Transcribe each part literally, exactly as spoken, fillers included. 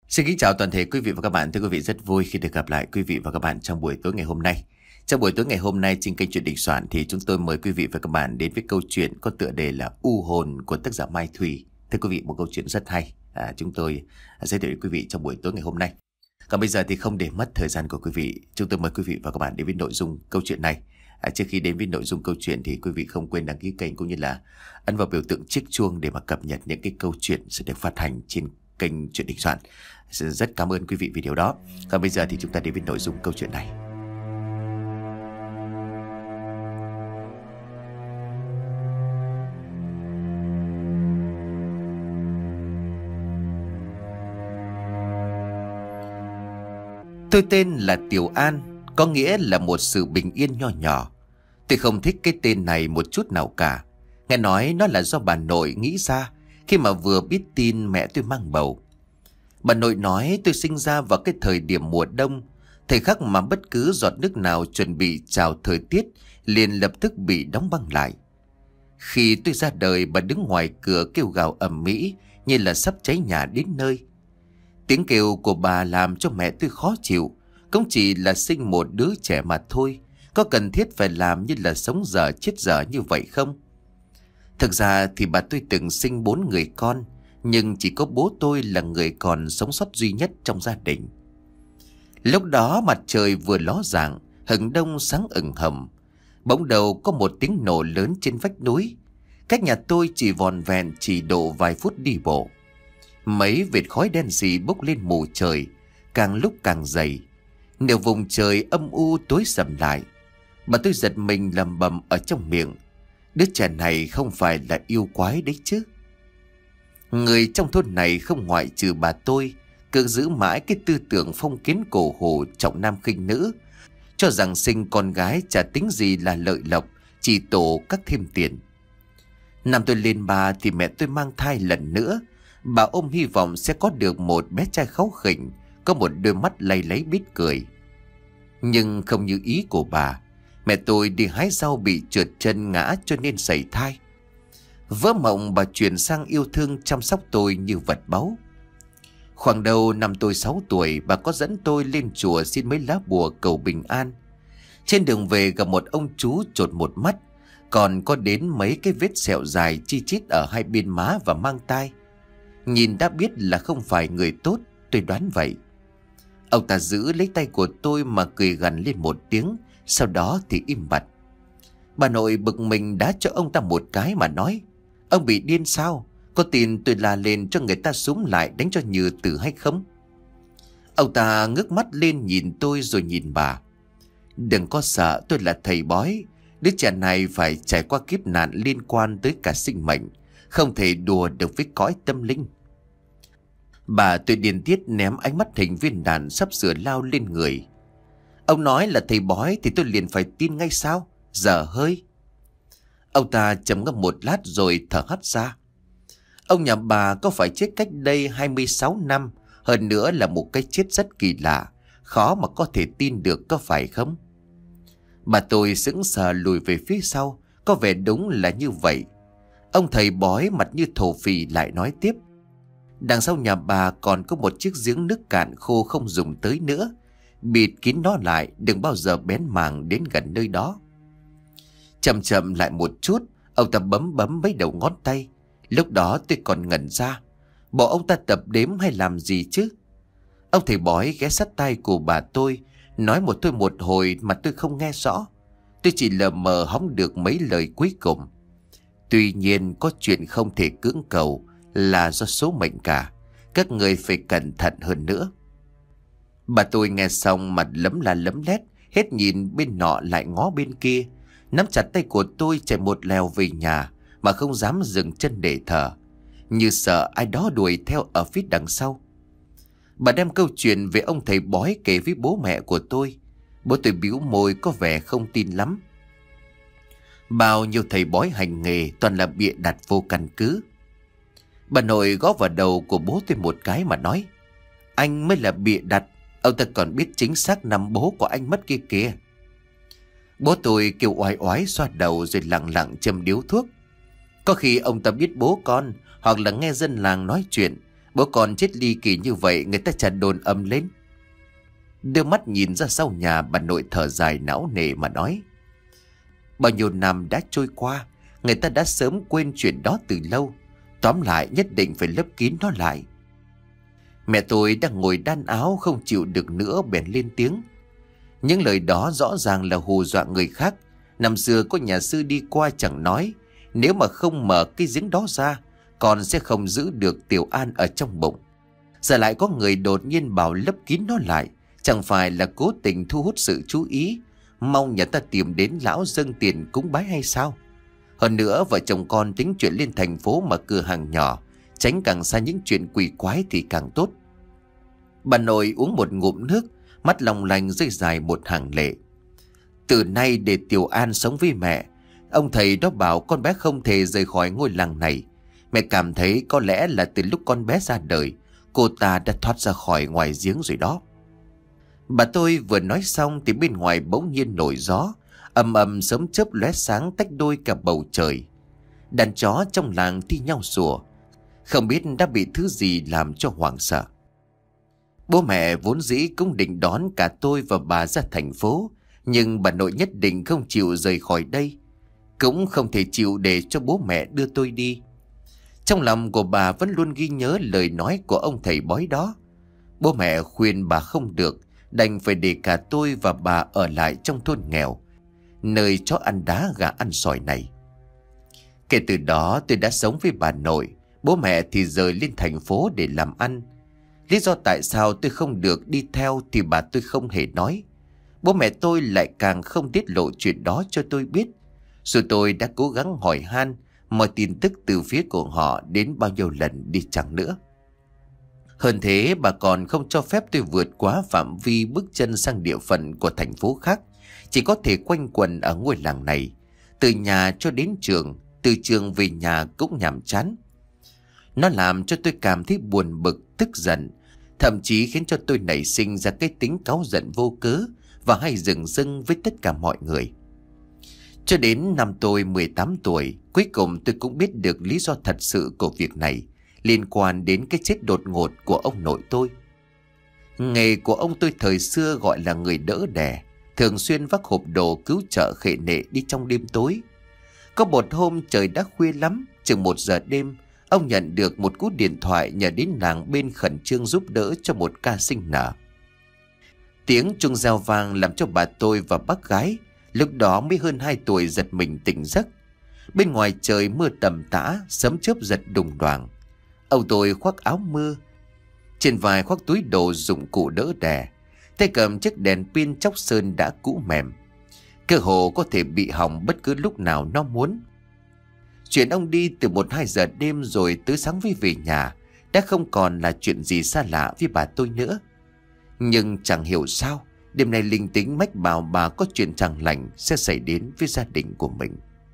Xin kính chào toàn thể quý vị và các bạn. Thưa quý vị, rất vui khi được gặp lại quý vị và các bạn trong buổi tối ngày hôm nay. Trong buổi tối ngày hôm nay trên kênh Chuyện Đình Soạn thì chúng tôi mời quý vị và các bạn đến với câu chuyện có tựa đề là U Hồn của tác giả Mai Thùy. Thưa quý vị, một câu chuyện rất hay à, chúng tôi giới thiệu đến quý vị trong buổi tối ngày hôm nay. Còn bây giờ thì không để mất thời gian của quý vị, chúng tôi mời quý vị và các bạn đến với nội dung câu chuyện này. À, trước khi đến với nội dung câu chuyện thì quý vị không quên đăng ký kênh cũng như là ấn vào biểu tượng chiếc chuông để mà cập nhật những cái câu chuyện sẽ được phát hành trên kênh Chuyện Đình Soạn. Rất cảm ơn quý vị vì điều đó. Còn bây giờ thì chúng ta đến với nội dung câu chuyện này. Tôi tên là Tiểu An, có nghĩa là một sự bình yên nho nhỏ. Tôi không thích cái tên này một chút nào cả. Nghe nói nó là do bà nội nghĩ ra khi mà vừa biết tin mẹ tôi mang bầu. Bà nội nói tôi sinh ra vào cái thời điểm mùa đông, thời khắc mà bất cứ giọt nước nào chuẩn bị chào thời tiết liền lập tức bị đóng băng lại. Khi tôi ra đời, bà đứng ngoài cửa kêu gào ầm ĩ như là sắp cháy nhà đến nơi. Tiếng kêu của bà làm cho mẹ tôi khó chịu. Cũng chỉ là sinh một đứa trẻ mà thôi, có cần thiết phải làm như là sống dở chết dở như vậy không? Thực ra thì bà tôi từng sinh bốn người con, nhưng chỉ có bố tôi là người còn sống sót duy nhất trong gia đình. Lúc đó mặt trời vừa ló dạng, hừng đông sáng ửng hồng. Bỗng đầu có một tiếng nổ lớn trên vách núi. Cách nhà tôi chỉ vòn vẹn chỉ độ vài phút đi bộ. Mấy vệt khói đen sì bốc lên mù trời, càng lúc càng dày. Nửa vùng trời âm u tối sầm lại. Bà tôi giật mình lầm bầm ở trong miệng. Đứa trẻ này không phải là yêu quái đấy chứ? Người trong thôn này không ngoại trừ bà tôi cứ giữ mãi cái tư tưởng phong kiến cổ hủ trọng nam khinh nữ, cho rằng sinh con gái chả tính gì là lợi lộc, chỉ tổ các thêm tiền. Năm tôi lên ba thì mẹ tôi mang thai lần nữa. Bà ôm hy vọng sẽ có được một bé trai kháu khỉnh, có một đôi mắt lay láy biết cười. Nhưng không như ý của bà. Mẹ tôi đi hái rau bị trượt chân ngã cho nên sảy thai. Vỡ mộng, bà chuyển sang yêu thương chăm sóc tôi như vật báu. Khoảng đầu năm tôi sáu tuổi, bà có dẫn tôi lên chùa xin mấy lá bùa cầu bình an. Trên đường về gặp một ông chú chột một mắt, còn có đến mấy cái vết sẹo dài chi chít ở hai bên má và mang tai. Nhìn đã biết là không phải người tốt, tôi đoán vậy. Ông ta giữ lấy tay của tôi mà cười gằn lên một tiếng, sau đó thì im bặt. Bà nội bực mình đá cho ông ta một cái mà nói: "Ông bị điên sao? Có tin tôi la lên cho người ta xúm lại đánh cho nhừ tử hay không?" Ông ta ngước mắt lên nhìn tôi rồi nhìn bà. "Đừng có sợ, tôi là thầy bói. Đứa trẻ này phải trải qua kiếp nạn liên quan tới cả sinh mệnh, không thể đùa được với cõi tâm linh." Bà tôi điên tiết ném ánh mắt hình viên đạn sắp sửa lao lên người. Ông nói là thầy bói thì tôi liền phải tin ngay sao? Dở hơi. Ông ta trầm ngâm một lát rồi thở hắt ra. Ông nhà bà có phải chết cách đây hai mươi sáu năm, hơn nữa là một cái chết rất kỳ lạ, khó mà có thể tin được, có phải không? Bà tôi sững sờ lùi về phía sau, có vẻ đúng là như vậy. Ông thầy bói mặt như thổ phỉ lại nói tiếp: "Đằng sau nhà bà còn có một chiếc giếng nước cạn khô không dùng tới nữa. Bịt kín nó lại, đừng bao giờ bén mảng đến gần nơi đó." Chậm chậm lại một chút, ông ta bấm bấm mấy đầu ngón tay. Lúc đó tôi còn ngẩn ra. Bộ ông ta tập đếm hay làm gì chứ? Ông thầy bói ghé sát tai của bà tôi, nói một tôi một hồi mà tôi không nghe rõ. Tôi chỉ lờ mờ hóng được mấy lời cuối cùng: "Tuy nhiên có chuyện không thể cưỡng cầu, là do số mệnh cả. Các người phải cẩn thận hơn nữa." Bà tôi nghe xong mặt lấm la lấm lét, hết nhìn bên nọ lại ngó bên kia, nắm chặt tay của tôi chạy một lèo về nhà mà không dám dừng chân để thở, như sợ ai đó đuổi theo ở phía đằng sau. Bà đem câu chuyện về ông thầy bói kể với bố mẹ của tôi. Bố tôi bĩu môi có vẻ không tin lắm. Bao nhiêu thầy bói hành nghề toàn là bịa đặt vô căn cứ. Bà nội gõ vào đầu của bố tôi một cái mà nói: "Anh mới là bịa đặt, ông ta còn biết chính xác năm bố của anh mất kia kìa." Bố tôi kêu oai oái xoa đầu rồi lặng lặng châm điếu thuốc. Có khi ông ta biết bố con, hoặc là nghe dân làng nói chuyện, Bố con chết ly kỳ như vậy người ta chả đồn âm lên. Đưa mắt nhìn ra sau nhà, bà nội thở dài não nề mà nói: Bao nhiêu năm đã trôi qua, người ta đã sớm quên chuyện đó từ lâu. Tóm lại nhất định phải lấp kín nó lại. Mẹ tôi đang ngồi đan áo không chịu được nữa bèn lên tiếng: Những lời đó rõ ràng là hù dọa người khác. Năm xưa có nhà sư đi qua chẳng nói, nếu mà không mở cái giếng đó ra, con sẽ không giữ được Tiểu An ở trong bụng. Giờ lại có người đột nhiên bảo lấp kín nó lại, chẳng phải là cố tình thu hút sự chú ý, mong nhà ta tìm đến lão dâng tiền cúng bái hay sao? Hơn nữa vợ chồng con tính chuyện lên thành phố mở cửa hàng nhỏ, tránh càng xa những chuyện quỷ quái thì càng tốt. Bà nội uống một ngụm nước, mắt long lanh rơi dài một hàng lệ. Từ nay để Tiểu An sống với mẹ, ông thầy đó bảo con bé không thể rời khỏi ngôi làng này. Mẹ cảm thấy có lẽ là từ lúc con bé ra đời, cô ta đã thoát ra khỏi ngoài giếng rồi đó. Bà tôi vừa nói xong thì bên ngoài bỗng nhiên nổi gió, ầm ầm sấm chớp lóe sáng tách đôi cả bầu trời. Đàn chó trong làng thi nhau sủa, không biết đã bị thứ gì làm cho hoảng sợ. Bố mẹ vốn dĩ cũng định đón cả tôi và bà ra thành phố, nhưng bà nội nhất định không chịu rời khỏi đây, cũng không thể chịu để cho bố mẹ đưa tôi đi. Trong lòng của bà vẫn luôn ghi nhớ lời nói của ông thầy bói đó. Bố mẹ khuyên bà không được, đành phải để cả tôi và bà ở lại trong thôn nghèo, nơi chó ăn đá gà ăn sỏi này. Kể từ đó tôi đã sống với bà nội, bố mẹ thì rời lên thành phố để làm ăn. Lý do tại sao tôi không được đi theo thì bà tôi không hề nói. Bố mẹ tôi lại càng không tiết lộ chuyện đó cho tôi biết. Rồi tôi đã cố gắng hỏi han mọi tin tức từ phía của họ đến bao nhiêu lần đi chăng nữa. Hơn thế, bà còn không cho phép tôi vượt quá phạm vi bước chân sang địa phận của thành phố khác, chỉ có thể quanh quẩn ở ngôi làng này, từ nhà cho đến trường, từ trường về nhà cũng nhàm chán. Nó làm cho tôi cảm thấy buồn bực, tức giận, thậm chí khiến cho tôi nảy sinh ra cái tính cáu giận vô cớ và hay dừng dưng với tất cả mọi người. Cho đến năm tôi mười tám tuổi, cuối cùng tôi cũng biết được lý do thật sự của việc này, liên quan đến cái chết đột ngột của ông nội tôi. Nghề của ông tôi thời xưa gọi là người đỡ đẻ, thường xuyên vác hộp đồ cứu trợ khệ nệ đi trong đêm tối. Có một hôm trời đã khuya lắm, chừng một giờ đêm, ông nhận được một cú điện thoại nhờ đến làng bên khẩn trương giúp đỡ cho một ca sinh nở. Tiếng chuông reo vang làm cho bà tôi và bác gái lúc đó mới hơn hai tuổi giật mình tỉnh giấc. Bên ngoài trời mưa tầm tã, sấm chớp giật đùng đoàng. Ông tôi khoác áo mưa, trên vai khoác túi đồ dụng cụ đỡ đẻ, tay cầm chiếc đèn pin chóc sơn đã cũ mềm, cơ hồ có thể bị hỏng bất cứ lúc nào nó muốn. Chuyện ông đi từ một hai giờ đêm rồi tới sáng mới về nhà đã không còn là chuyện gì xa lạ với bà tôi nữa. Nhưng chẳng hiểu sao đêm nay linh tính mách bảo bà có chuyện chẳng lành sẽ xảy đến với gia đình của mình.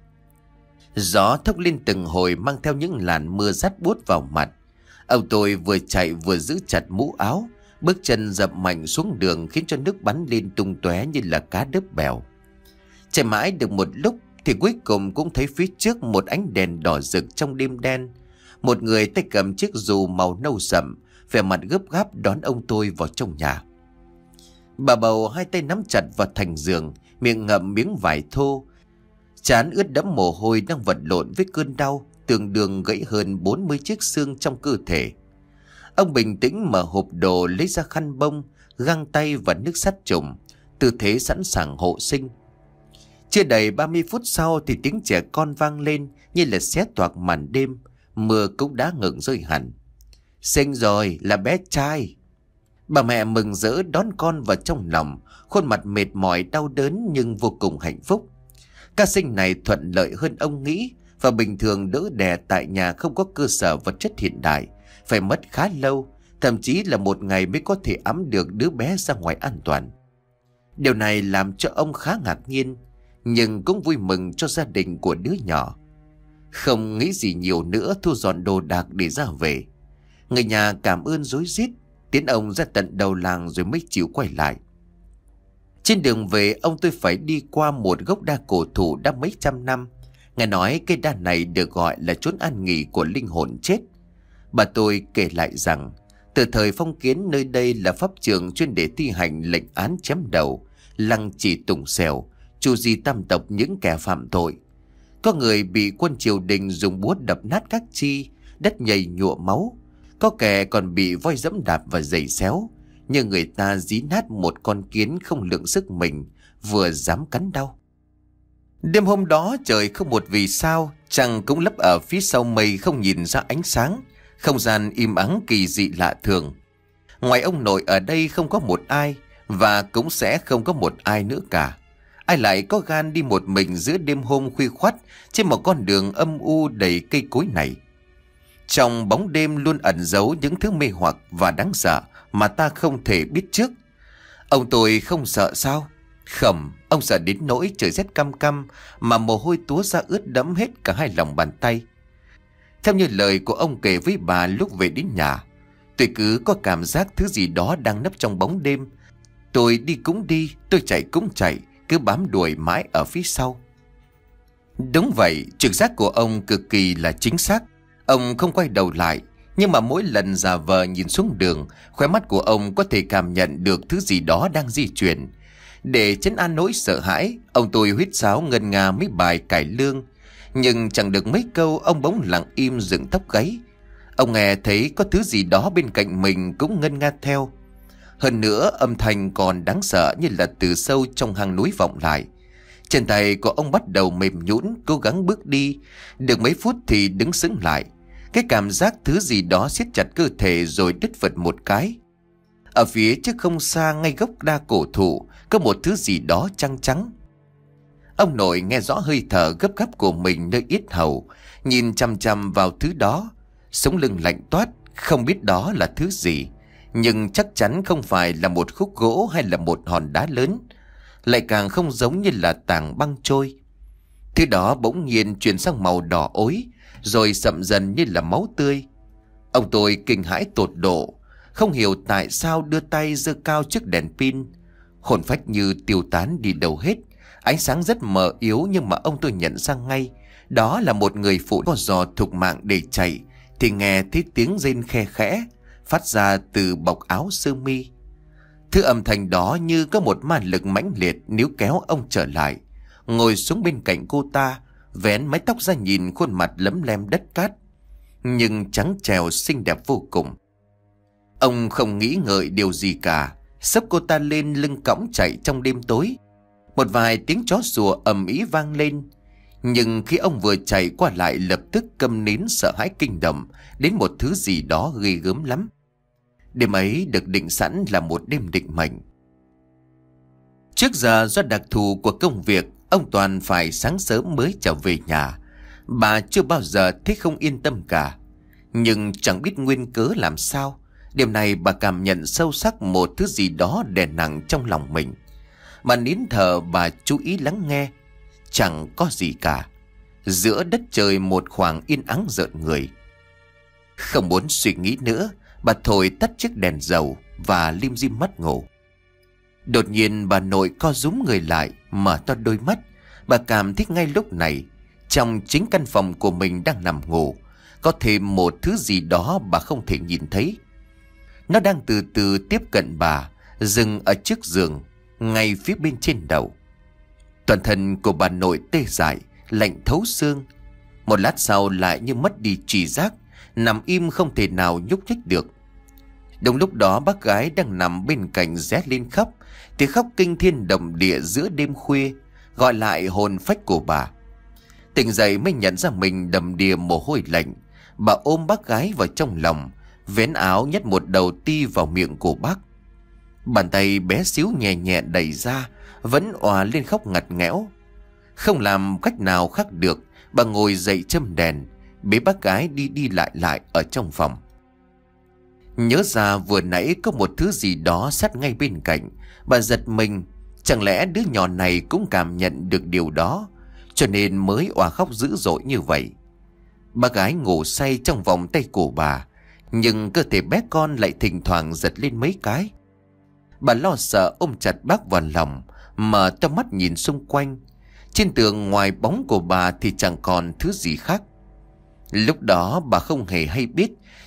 Gió thốc lên từng hồi mang theo những làn mưa rát buốt vào mặt. Ông tôi vừa chạy vừa giữ chặt mũ áo, bước chân dậm mạnh xuống đường khiến cho nước bắn lên tung tóe như là cá đớp bèo. Chạy mãi được một lúc thì cuối cùng cũng thấy phía trước một ánh đèn đỏ rực trong đêm đen. Một người tay cầm chiếc dù màu nâu sậm, vẻ mặt gấp gáp đón ông tôi vào trong nhà. Bà bầu hai tay nắm chặt vào thành giường, miệng ngậm miếng vải thô, trán ướt đẫm mồ hôi đang vật lộn với cơn đau tương đương gãy hơn bốn mươi chiếc xương trong cơ thể. Ông bình tĩnh mở hộp đồ, lấy ra khăn bông, găng tay và nước sát trùng, tư thế sẵn sàng hộ sinh. Chưa đầy ba mươi phút sau thì tiếng trẻ con vang lên như là xé toạc màn đêm, mưa cũng đã ngừng rơi hẳn. Sinh rồi, là bé trai. Bà mẹ mừng rỡ đón con vào trong lòng, khuôn mặt mệt mỏi đau đớn nhưng vô cùng hạnh phúc. Ca sinh này thuận lợi hơn ông nghĩ, và bình thường đỡ đẻ tại nhà không có cơ sở vật chất hiện đại, phải mất khá lâu, thậm chí là một ngày mới có thể ẵm được đứa bé ra ngoài an toàn. Điều này làm cho ông khá ngạc nhiên, nhưng cũng vui mừng cho gia đình của đứa nhỏ. Không nghĩ gì nhiều nữa, thu dọn đồ đạc để ra về. Người nhà cảm ơn rối rít, tiến ông ra tận đầu làng rồi mới chịu quay lại. Trên đường về, ông tôi phải đi qua một gốc đa cổ thụ đã mấy trăm năm. Nghe nói cây đa này được gọi là chốn an nghỉ của linh hồn chết. Bà tôi kể lại rằng từ thời phong kiến nơi đây là pháp trường chuyên để thi hành lệnh án chém đầu, lăng trì tùng xèo, tru di tam tộc những kẻ phạm tội. Có người bị quân triều đình dùng búa đập nát các chi, đất nhầy nhụa máu. Có kẻ còn bị voi dẫm đạp và giày xéo, như người ta dí nát một con kiến không lượng sức mình, vừa dám cắn đau. Đêm hôm đó trời không một vì sao, trăng cũng lấp ở phía sau mây không nhìn ra ánh sáng. Không gian im ắng kỳ dị lạ thường. Ngoài ông nội ở đây không có một ai, và cũng sẽ không có một ai nữa cả. Ai lại có gan đi một mình giữa đêm hôm khuya khoắt trên một con đường âm u đầy cây cối này. Trong bóng đêm luôn ẩn giấu những thứ mê hoặc và đáng sợ mà ta không thể biết trước. Ông tôi không sợ sao? Không, ông sợ đến nỗi trời rét căm căm mà mồ hôi túa ra ướt đẫm hết cả hai lòng bàn tay. Theo như lời của ông kể với bà lúc về đến nhà, tôi cứ có cảm giác thứ gì đó đang nấp trong bóng đêm. Tôi đi cũng đi, tôi chạy cũng chạy, cứ bám đuổi mãi ở phía sau. Đúng vậy, trực giác của ông cực kỳ là chính xác. Ông không quay đầu lại, nhưng mà mỗi lần giả vờ nhìn xuống đường, khóe mắt của ông có thể cảm nhận được thứ gì đó đang di chuyển. Để trấn an nỗi sợ hãi, ông tôi huýt sáo ngân nga mấy bài cải lương. Nhưng chẳng được mấy câu, ông bỗng lặng im dựng tóc gáy. Ông nghe thấy có thứ gì đó bên cạnh mình cũng ngân nga theo. Hơn nữa, âm thanh còn đáng sợ như là từ sâu trong hang núi vọng lại. Chân tay của ông bắt đầu mềm nhũn, cố gắng bước đi. Được mấy phút thì đứng sững lại. Cái cảm giác thứ gì đó siết chặt cơ thể rồi đứt vật một cái. Ở phía trước không xa, ngay gốc đa cổ thụ, có một thứ gì đó trắng trắng. Ông nội nghe rõ hơi thở gấp gáp của mình nơi yết hầu, nhìn chằm chằm vào thứ đó. Sống lưng lạnh toát, không biết đó là thứ gì, nhưng chắc chắn không phải là một khúc gỗ hay là một hòn đá lớn, lại càng không giống như là tảng băng trôi. Thứ đó bỗng nhiên chuyển sang màu đỏ ối, rồi sậm dần như là máu tươi. Ông tôi kinh hãi tột độ, không hiểu tại sao đưa tay giơ cao chiếc đèn pin. Hồn phách như tiêu tán đi đâu hết. Ánh sáng rất mờ yếu, nhưng mà ông tôi nhận ra ngay đó là một người phụ có giò thục mạng để chạy, thì nghe thấy tiếng rên khe khẽ phát ra từ bọc áo sơ mi. Thứ âm thanh đó như có một ma lực mãnh liệt níu kéo ông trở lại, ngồi xuống bên cạnh cô ta, vén mái tóc ra nhìn khuôn mặt lấm lem đất cát, nhưng trắng trèo xinh đẹp vô cùng. Ông không nghĩ ngợi điều gì cả, xốc cô ta lên lưng cõng chạy trong đêm tối. Một vài tiếng chó sủa ầm ĩ vang lên, nhưng khi ông vừa chạy qua lại lập tức câm nín sợ hãi kinh động đến một thứ gì đó ghê gớm lắm. Đêm ấy được định sẵn là một đêm định mệnh. Trước giờ do đặc thù của công việc, ông Toàn phải sáng sớm mới trở về nhà. Bà chưa bao giờ thấy không yên tâm cả, nhưng chẳng biết nguyên cớ làm sao, đêm nay bà cảm nhận sâu sắc một thứ gì đó đè nặng trong lòng mình. Bà nín thở, bà chú ý lắng nghe. Chẳng có gì cả. Giữa đất trời một khoảng yên ắng rợn người. Không muốn suy nghĩ nữa, bà thổi tắt chiếc đèn dầu và lim dim mắt ngủ. Đột nhiên bà nội co rúm người lại, mở to đôi mắt. Bà cảm thấy ngay lúc này, trong chính căn phòng của mình đang nằm ngủ, có thêm một thứ gì đó bà không thể nhìn thấy. Nó đang từ từ tiếp cận bà, dừng ở trước giường, ngay phía bên trên đầu. Toàn thân của bà nội tê dại, lạnh thấu xương. Một lát sau lại như mất đi trí giác, nằm im không thể nào nhúc nhích được. Đúng lúc đó bác gái đang nằm bên cạnh rét lên khóc, tiếng khóc kinh thiên động địa giữa đêm khuya, gọi lại hồn phách của bà. Tỉnh dậy mới nhận ra mình đầm đìa mồ hôi lạnh. Bà ôm bác gái vào trong lòng, vén áo nhét một đầu ti vào miệng của bác. Bàn tay bé xíu nhẹ nhẹ đẩy ra, vẫn òa lên khóc ngặt nghẽo. Không làm cách nào khác được, bà ngồi dậy châm đèn, bế bác gái đi đi lại lại ở trong phòng. Nhớ ra vừa nãy có một thứ gì đó sát ngay bên cạnh, bà giật mình. Chẳng lẽ đứa nhỏ này cũng cảm nhận được điều đó, cho nên mới òa khóc dữ dội như vậy. Bác gái ngủ say trong vòng tay của bà, nhưng cơ thể bé con lại thỉnh thoảng giật lên mấy cái. Bà lo sợ ôm chặt bác vào lòng, mở to mắt nhìn xung quanh. Trên tường ngoài bóng của bà thì chẳng còn thứ gì khác. Lúc đó bà không hề hay biết,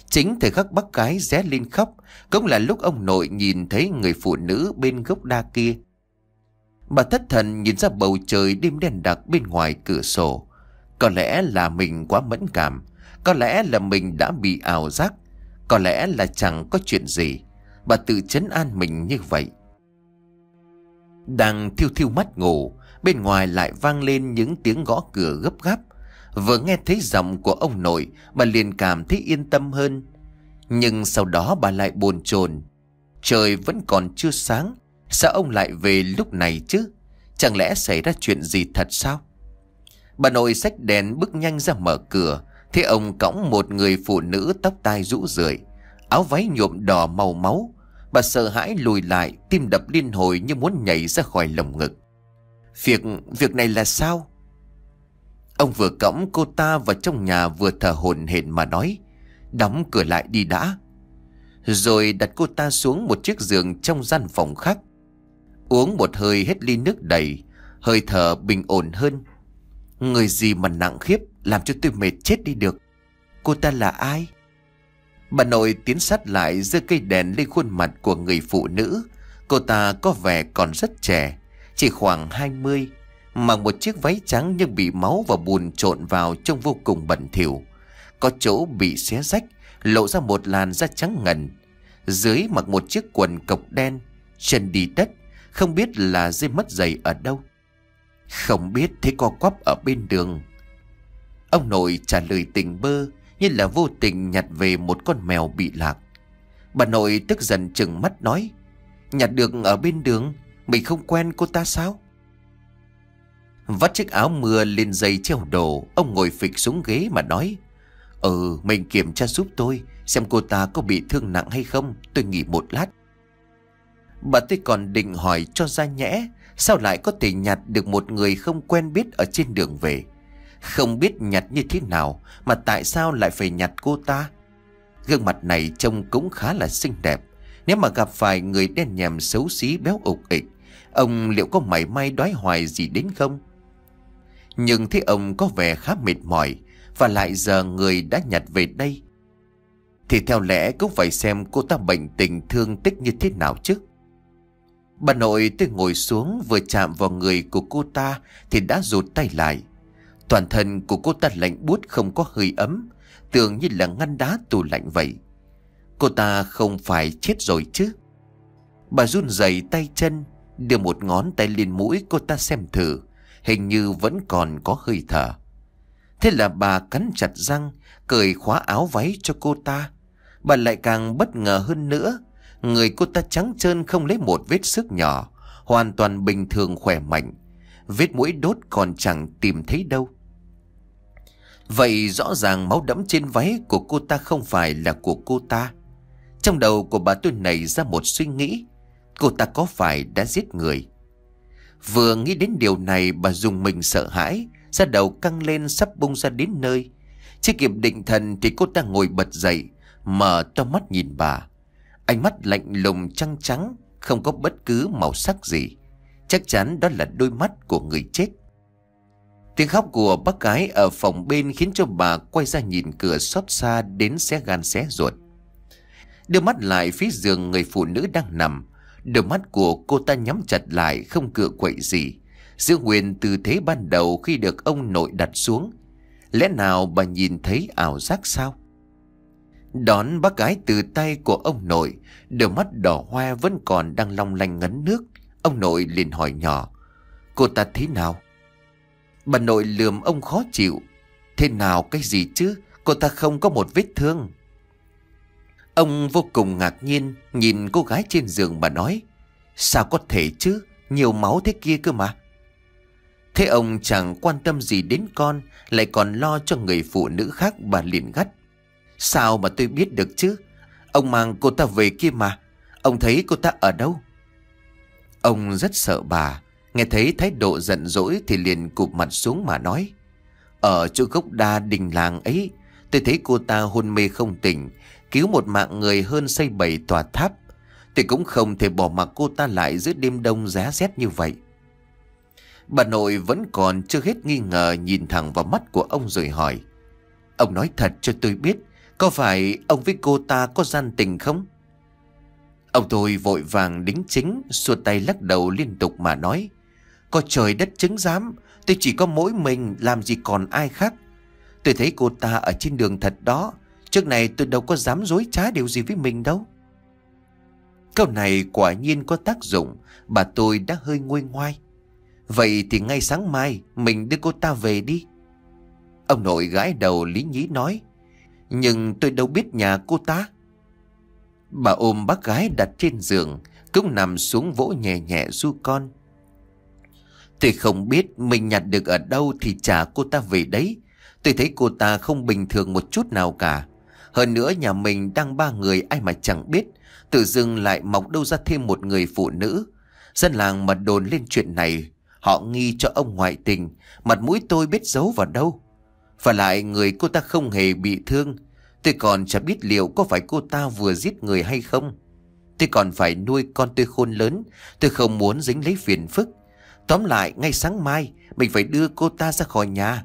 Chính thời khắc bác gái ré lên khóc cũng là lúc ông nội nhìn thấy người phụ nữ bên gốc đa kia. Bà thất thần nhìn ra bầu trời đêm đen đặc bên ngoài cửa sổ. Có lẽ là mình quá mẫn cảm, có lẽ là mình đã bị ảo giác, có lẽ là chẳng có chuyện gì. Bà tự trấn an mình như vậy. Đang thiêu thiêu mắt ngủ, bên ngoài lại vang lên những tiếng gõ cửa gấp gáp. Vừa nghe thấy giọng của ông nội, bà liền cảm thấy yên tâm hơn. Nhưng sau đó bà lại bồn chồn. Trời vẫn còn chưa sáng, sao ông lại về lúc này chứ? Chẳng lẽ xảy ra chuyện gì thật sao? Bà nội xách đèn bước nhanh ra mở cửa. Thế ông cõng một người phụ nữ tóc tai rũ rượi, áo váy nhuộm đỏ màu máu. Bà sợ hãi lùi lại, tim đập liên hồi như muốn nhảy ra khỏi lồng ngực. Việc, việc này là sao? Ông vừa cõng cô ta vào trong nhà vừa thở hổn hển mà nói: "Đóng cửa lại đi đã." Rồi đặt cô ta xuống một chiếc giường trong gian phòng khác. Uống một hơi hết ly nước đầy, hơi thở bình ổn hơn. Người gì mà nặng khiếp, làm cho tôi mệt chết đi được. Cô ta là ai? Bà nội tiến sát lại, giơ cây đèn lên khuôn mặt của người phụ nữ. Cô ta có vẻ còn rất trẻ, chỉ khoảng hai mươi, mặc một chiếc váy trắng nhưng bị máu và bùn trộn vào trông vô cùng bẩn thỉu. Có chỗ bị xé rách, lộ ra một làn da trắng ngần. Dưới mặc một chiếc quần cộc đen, chân đi đất, không biết là rơi mất giày ở đâu. Không biết thấy co quắp ở bên đường. Ông nội trả lời tỉnh bơ, như là vô tình nhặt về một con mèo bị lạc. Bà nội tức giận trừng mắt nói: "Nhặt được ở bên đường, mình không quen cô ta sao?" Vắt chiếc áo mưa lên dây treo đồ, ông ngồi phịch xuống ghế mà nói: "Ừ, mình kiểm tra giúp tôi, xem cô ta có bị thương nặng hay không, tôi nghỉ một lát." Bà tôi còn định hỏi cho ra nhẽ, sao lại có thể nhặt được một người không quen biết ở trên đường về. Không biết nhặt như thế nào mà tại sao lại phải nhặt cô ta. Gương mặt này trông cũng khá là xinh đẹp. Nếu mà gặp phải người đen nhèm xấu xí béo ục ịch, ông liệu có mảy may đói hoài gì đến không? Nhưng thấy ông có vẻ khá mệt mỏi, và lại giờ người đã nhặt về đây, thì theo lẽ cũng phải xem cô ta bệnh tình thương tích như thế nào chứ. Bà nội tôi ngồi xuống, vừa chạm vào người của cô ta thì đã rụt tay lại. Toàn thân của cô ta lạnh buốt, không có hơi ấm, tưởng như là ngăn đá tủ lạnh vậy. Cô ta không phải chết rồi chứ? Bà run rẩy tay chân, đưa một ngón tay lên mũi cô ta xem thử, hình như vẫn còn có hơi thở. Thế là bà cắn chặt răng, cởi khóa áo váy cho cô ta. Bà lại càng bất ngờ hơn nữa. Người cô ta trắng trơn, không lấy một vết xước nhỏ, hoàn toàn bình thường khỏe mạnh. Vết mũi đốt còn chẳng tìm thấy đâu. Vậy rõ ràng máu đẫm trên váy của cô ta không phải là của cô ta. Trong đầu của bà tôi nảy ra một suy nghĩ: cô ta có phải đã giết người? Vừa nghĩ đến điều này, bà dùng mình sợ hãi, da đầu căng lên sắp bung ra đến nơi. Chưa kịp định thần thì cô ta ngồi bật dậy, mở to mắt nhìn bà. Ánh mắt lạnh lùng trăng trắng, không có bất cứ màu sắc gì. Chắc chắn đó là đôi mắt của người chết. Tiếng khóc của bác gái ở phòng bên khiến cho bà quay ra nhìn cửa xót xa đến xé gan xé ruột. Đưa mắt lại phía giường người phụ nữ đang nằm. Đôi mắt của cô ta nhắm chặt lại, không cựa quậy gì, giữ nguyên tư thế ban đầu khi được ông nội đặt xuống. Lẽ nào bà nhìn thấy ảo giác sao? Đón bác gái từ tay của ông nội, đôi mắt đỏ hoe vẫn còn đang long lanh ngấn nước. Ông nội liền hỏi nhỏ: cô ta thế nào? Bà nội lườm ông khó chịu: thế nào cái gì chứ, cô ta không có một vết thương. Ông vô cùng ngạc nhiên nhìn cô gái trên giường, bà nói: sao có thể chứ, nhiều máu thế kia cơ mà. Thế ông chẳng quan tâm gì đến con, lại còn lo cho người phụ nữ khác. Bà liền gắt: sao mà tôi biết được chứ, ông mang cô ta về kia mà, ông thấy cô ta ở đâu? Ông rất sợ bà, nghe thấy thái độ giận dỗi thì liền cụp mặt xuống mà nói: ở chỗ gốc đa đình làng ấy, tôi thấy cô ta hôn mê không tỉnh, cứu một mạng người hơn xây bảy tòa tháp. Tôi cũng không thể bỏ mặc cô ta lại giữa đêm đông giá rét như vậy. Bà nội vẫn còn chưa hết nghi ngờ, nhìn thẳng vào mắt của ông rồi hỏi: ông nói thật cho tôi biết, Có phải ông với cô ta có gian tình không? Ông tôi vội vàng đính chính, xua tay lắc đầu liên tục mà nói: Có trời đất chứng giám, tôi chỉ có mỗi mình, làm gì còn ai khác. Tôi thấy cô ta ở trên đường thật đó. Trước này tôi đâu có dám dối trá điều gì với mình đâu. Câu này quả nhiên có tác dụng. Bà tôi đã hơi nguôi ngoai. Vậy thì ngay sáng mai mình đưa cô ta về đi. Ông nội gãi đầu lý nhí nói: Nhưng tôi đâu biết nhà cô ta. Bà ôm bác gái đặt trên giường, cũng nằm xuống vỗ nhẹ nhẹ ru con. Tôi không biết mình nhặt được ở đâu thì trả cô ta về đấy. Tôi thấy cô ta không bình thường một chút nào cả. Hơn nữa nhà mình đang ba người ai mà chẳng biết. Tự dưng lại mọc đâu ra thêm một người phụ nữ. Dân làng mà đồn lên chuyện này, họ nghi cho ông ngoại tình. Mặt mũi tôi biết giấu vào đâu. Và lại người cô ta không hề bị thương. Tôi còn chả biết liệu có phải cô ta vừa giết người hay không. Tôi còn phải nuôi con tôi khôn lớn. Tôi không muốn dính lấy phiền phức. Tóm lại ngay sáng mai mình phải đưa cô ta ra khỏi nhà.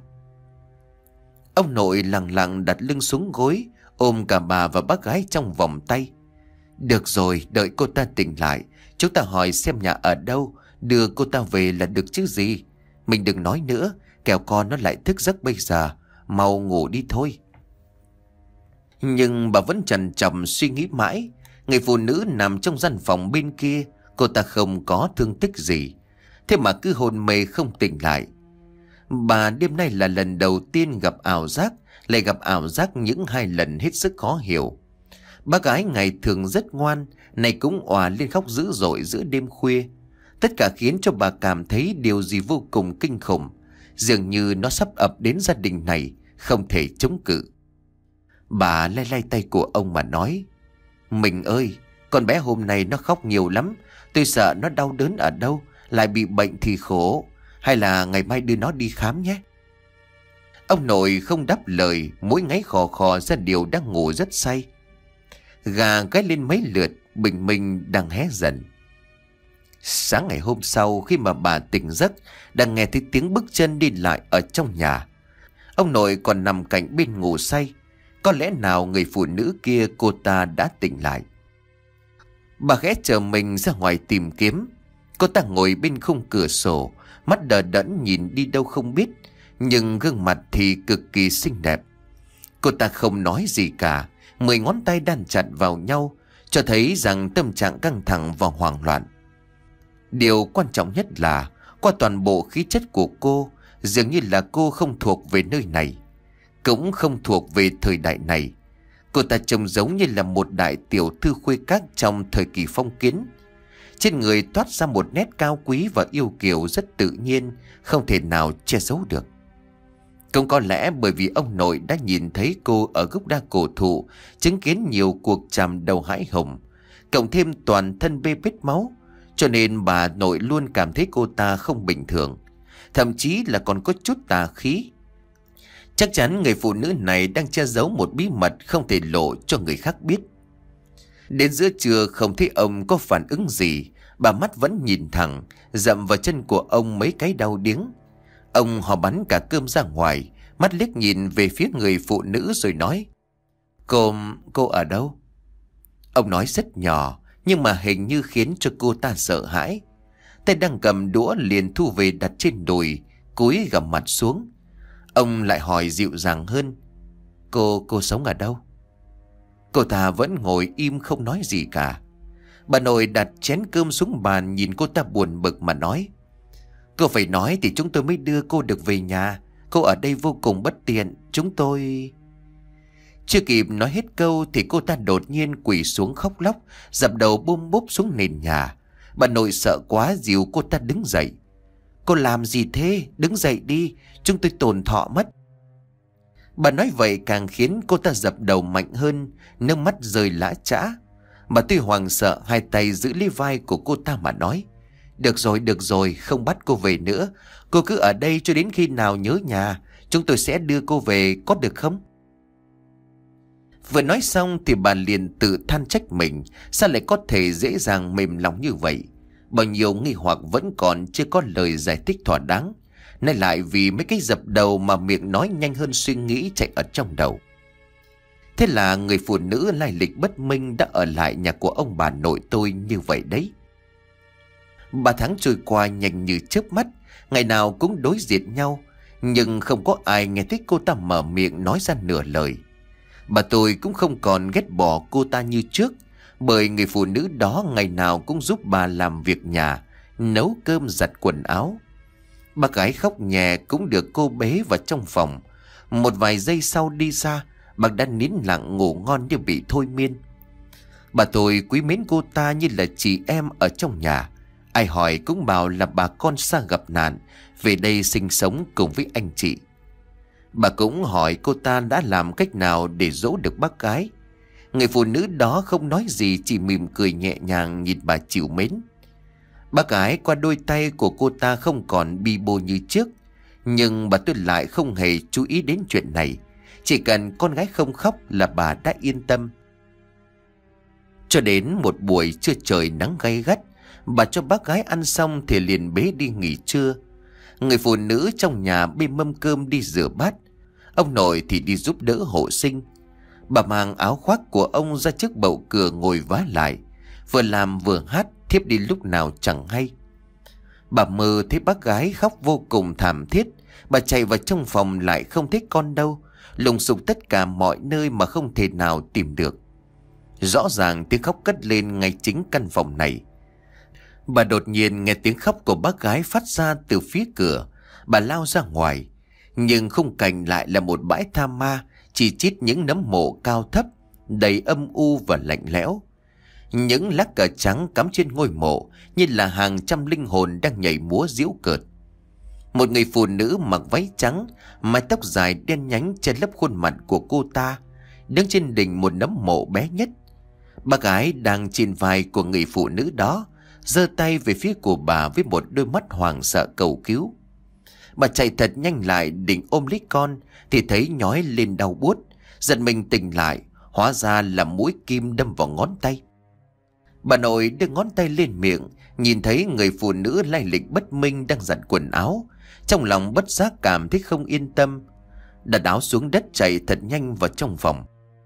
Ông nội lặng lặng đặt lưng xuống gối, ôm cả bà và bác gái trong vòng tay. Được rồi, đợi cô ta tỉnh lại, chúng ta hỏi xem nhà ở đâu, đưa cô ta về là được chứ gì. Mình đừng nói nữa, kẻo con nó lại thức giấc bây giờ. Mau ngủ đi thôi. Nhưng bà vẫn chần chọc suy nghĩ mãi. Người phụ nữ nằm trong gian phòng bên kia, cô ta không có thương tích gì, thế mà cứ hôn mê không tỉnh lại. Bà đêm nay là lần đầu tiên gặp ảo giác, lại gặp ảo giác những hai lần hết sức khó hiểu. Bác gái ngày thường rất ngoan, này cũng òa lên khóc dữ dội giữa đêm khuya. Tất cả khiến cho bà cảm thấy điều gì vô cùng kinh khủng. Dường như nó sắp ập đến gia đình này, không thể chống cự. Bà lay lay tay của ông mà nói: Mình ơi, con bé hôm nay nó khóc nhiều lắm. Tôi sợ nó đau đớn ở đâu, lại bị bệnh thì khổ. Hay là ngày mai đưa nó đi khám nhé. Ông nội không đáp lời, mũi ngáy khò khò ra điều đang ngủ rất say. Gà gáy lên mấy lượt, bình minh đang hé dần. Sáng ngày hôm sau, khi mà bà tỉnh giấc, đang nghe thấy tiếng bước chân đi lại ở trong nhà. Ông nội còn nằm cạnh bên ngủ say. Có lẽ nào người phụ nữ kia cô ta đã tỉnh lại. Bà ghé chờ mình ra ngoài tìm kiếm. Cô ta ngồi bên khung cửa sổ, mắt đờ đẫn nhìn đi đâu không biết, nhưng gương mặt thì cực kỳ xinh đẹp. Cô ta không nói gì cả, mười ngón tay đan chặt vào nhau, cho thấy rằng tâm trạng căng thẳng và hoảng loạn. Điều quan trọng nhất là qua toàn bộ khí chất của cô, dường như là cô không thuộc về nơi này, cũng không thuộc về thời đại này. Cô ta trông giống như là một đại tiểu thư khuê các trong thời kỳ phong kiến. Trên người toát ra một nét cao quý và yêu kiều rất tự nhiên, không thể nào che giấu được. Cũng có lẽ bởi vì ông nội đã nhìn thấy cô ở gốc đa cổ thụ, chứng kiến nhiều cuộc chàm đầu hãi hùng, cộng thêm toàn thân bê bết máu, cho nên bà nội luôn cảm thấy cô ta không bình thường, thậm chí là còn có chút tà khí. Chắc chắn người phụ nữ này đang che giấu một bí mật không thể lộ cho người khác biết. Đến giữa trưa không thấy ông có phản ứng gì, bà mắt vẫn nhìn thẳng, dậm vào chân của ông mấy cái đau điếng. Ông hò bắn cả cơm ra ngoài, mắt liếc nhìn về phía người phụ nữ rồi nói: Cô, cô ở đâu? Ông nói rất nhỏ, nhưng mà hình như khiến cho cô ta sợ hãi. Tay đang cầm đũa liền thu về đặt trên đùi, cúi gằm mặt xuống. Ông lại hỏi dịu dàng hơn: Cô, cô sống ở đâu? Cô ta vẫn ngồi im không nói gì cả. Bà nội đặt chén cơm xuống bàn nhìn cô ta buồn bực mà nói: Cô phải nói thì chúng tôi mới đưa cô được về nhà. Cô ở đây vô cùng bất tiện. Chúng tôi... Chưa kịp nói hết câu thì cô ta đột nhiên quỳ xuống khóc lóc, dập đầu bôm bốp xuống nền nhà. Bà nội sợ quá dìu cô ta đứng dậy. Cô làm gì thế? Đứng dậy đi, chúng tôi tổn thọ mất. Bà nói vậy càng khiến cô ta dập đầu mạnh hơn, nước mắt rơi lã chã. Bà tuy hoảng sợ, hai tay giữ lấy vai của cô ta mà nói: Được rồi, được rồi, không bắt cô về nữa. Cô cứ ở đây cho đến khi nào nhớ nhà, chúng tôi sẽ đưa cô về, có được không? Vừa nói xong thì bà liền tự than trách mình, sao lại có thể dễ dàng mềm lòng như vậy. Bao nhiêu nghi hoặc vẫn còn chưa có lời giải thích thỏa đáng, nay lại vì mấy cái dập đầu mà miệng nói nhanh hơn suy nghĩ chạy ở trong đầu. Thế là người phụ nữ lai lịch bất minh đã ở lại nhà của ông bà nội tôi như vậy đấy. Ba tháng trôi qua nhanh như chớp mắt, ngày nào cũng đối diện nhau, nhưng không có ai nghe thấy cô ta mở miệng nói ra nửa lời. Bà tôi cũng không còn ghét bỏ cô ta như trước, bởi người phụ nữ đó ngày nào cũng giúp bà làm việc nhà, nấu cơm giặt quần áo. Bác gái khóc nhè cũng được cô bế vào trong phòng. Một vài giây sau đi ra, bác đã nín lặng ngủ ngon như bị thôi miên. Bà tôi quý mến cô ta như là chị em ở trong nhà. Ai hỏi cũng bảo là bà con xa gặp nạn, về đây sinh sống cùng với anh chị. Bà cũng hỏi cô ta đã làm cách nào để dỗ được bác gái. Người phụ nữ đó không nói gì, chỉ mỉm cười nhẹ nhàng nhìn bà trìu mến. Bác gái qua đôi tay của cô ta không còn bi bô như trước, nhưng bà tôi lại không hề chú ý đến chuyện này. Chỉ cần con gái không khóc là bà đã yên tâm. Cho đến một buổi trưa trời nắng gay gắt, bà cho bác gái ăn xong thì liền bế đi nghỉ trưa. Người phụ nữ trong nhà bê mâm cơm đi rửa bát, ông nội thì đi giúp đỡ hộ sinh. Bà mang áo khoác của ông ra trước bậu cửa ngồi vá lại, vừa làm vừa hát, thiếp đi lúc nào chẳng hay. Bà mơ thấy bác gái khóc vô cùng thảm thiết. Bà chạy vào trong phòng lại không thấy con đâu, lùng sục tất cả mọi nơi mà không thể nào tìm được. Rõ ràng tiếng khóc cất lên ngay chính căn phòng này. Bà đột nhiên nghe tiếng khóc của bác gái phát ra từ phía cửa. Bà lao ra ngoài, nhưng khung cảnh lại là một bãi tha ma, chỉ chít những nấm mộ cao thấp, đầy âm u và lạnh lẽo. Những lá cờ trắng cắm trên ngôi mộ như là hàng trăm linh hồn đang nhảy múa giễu cợt. Một người phụ nữ mặc váy trắng, mái tóc dài đen nhánh che lấp khuôn mặt của cô ta, đứng trên đỉnh một nấm mộ bé nhất. Bác gái đang trên vai của người phụ nữ đó, giơ tay về phía của bà với một đôi mắt hoảng sợ cầu cứu. Bà chạy thật nhanh lại định ôm lấy con thì thấy nhói lên đau buốt. Giật mình tỉnh lại, hóa ra là mũi kim đâm vào ngón tay. Bà nội đưa ngón tay lên miệng, nhìn thấy người phụ nữ lai lịch bất minh đang giặt quần áo, trong lòng bất giác cảm thấy không yên tâm. Đặt áo xuống đất chạy thật nhanh vào trong phòng.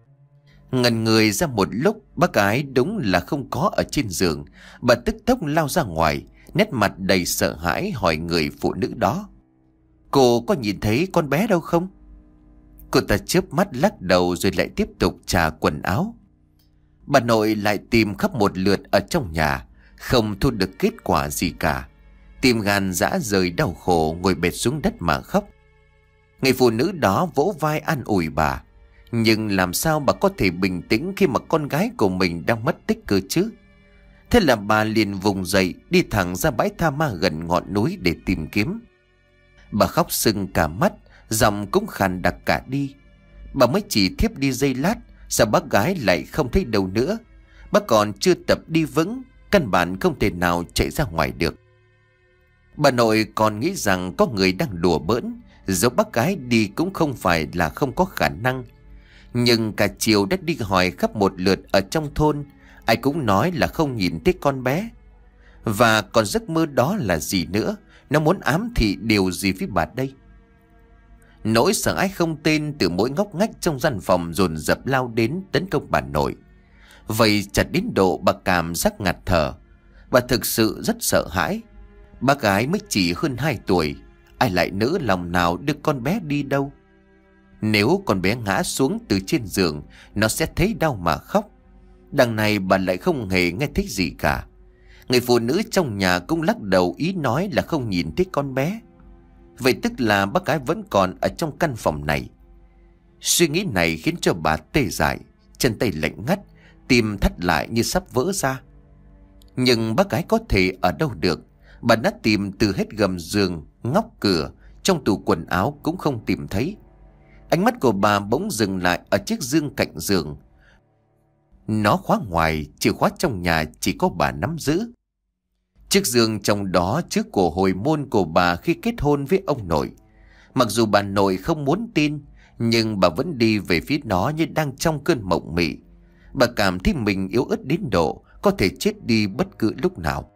Ngần người ra một lúc, bác gái đúng là không có ở trên giường. Bà tức tốc lao ra ngoài, nét mặt đầy sợ hãi hỏi người phụ nữ đó: "Cô có nhìn thấy con bé đâu không?" Cô ta chớp mắt lắc đầu rồi lại tiếp tục chà quần áo. Bà nội lại tìm khắp một lượt ở trong nhà, không thu được kết quả gì cả. Tim gan rã rời đau khổ ngồi bệt xuống đất mà khóc. Người phụ nữ đó vỗ vai an ủi bà, nhưng làm sao bà có thể bình tĩnh khi mà con gái của mình đang mất tích cơ chứ? Thế là bà liền vùng dậy đi thẳng ra bãi tha ma gần ngọn núi để tìm kiếm. Bà khóc sưng cả mắt, giọng cũng khàn đặc cả đi. Bà mới chỉ thiếp đi giây lát, sao bác gái lại không thấy đâu nữa? Bác còn chưa tập đi vững, căn bản không thể nào chạy ra ngoài được. Bà nội còn nghĩ rằng có người đang đùa bỡn, giấu bác gái đi cũng không phải là không có khả năng. Nhưng cả chiều đã đi hỏi khắp một lượt ở trong thôn, ai cũng nói là không nhìn thấy con bé. Và còn giấc mơ đó là gì nữa? Nó muốn ám thị điều gì với bà đây? Nỗi sợ hãi không tên từ mỗi ngóc ngách trong gian phòng dồn dập lao đến tấn công bà nội. Vậy chặt đến độ bà cảm giác ngạt thở. Bà thực sự rất sợ hãi. Bác gái mới chỉ hơn hai tuổi, ai lại nỡ lòng nào đưa con bé đi đâu? Nếu con bé ngã xuống từ trên giường, nó sẽ thấy đau mà khóc. Đằng này bà lại không hề nghe thấy gì cả. Người phụ nữ trong nhà cũng lắc đầu ý nói là không nhìn thấy con bé. Vậy tức là bác gái vẫn còn ở trong căn phòng này. Suy nghĩ này khiến cho bà tê dại, chân tay lạnh ngắt, tim thắt lại như sắp vỡ ra. Nhưng bác gái có thể ở đâu được? Bà đã tìm từ hết gầm giường, ngóc cửa, trong tủ quần áo cũng không tìm thấy. Ánh mắt của bà bỗng dừng lại ở chiếc giường cạnh giường. Nó khóa ngoài, chìa khóa trong nhà chỉ có bà nắm giữ. Chiếc giường trong đó chứa của hồi môn của bà khi kết hôn với ông nội. Mặc dù bà nội không muốn tin, nhưng bà vẫn đi về phía nó như đang trong cơn mộng mị. Bà cảm thấy mình yếu ớt đến độ có thể chết đi bất cứ lúc nào.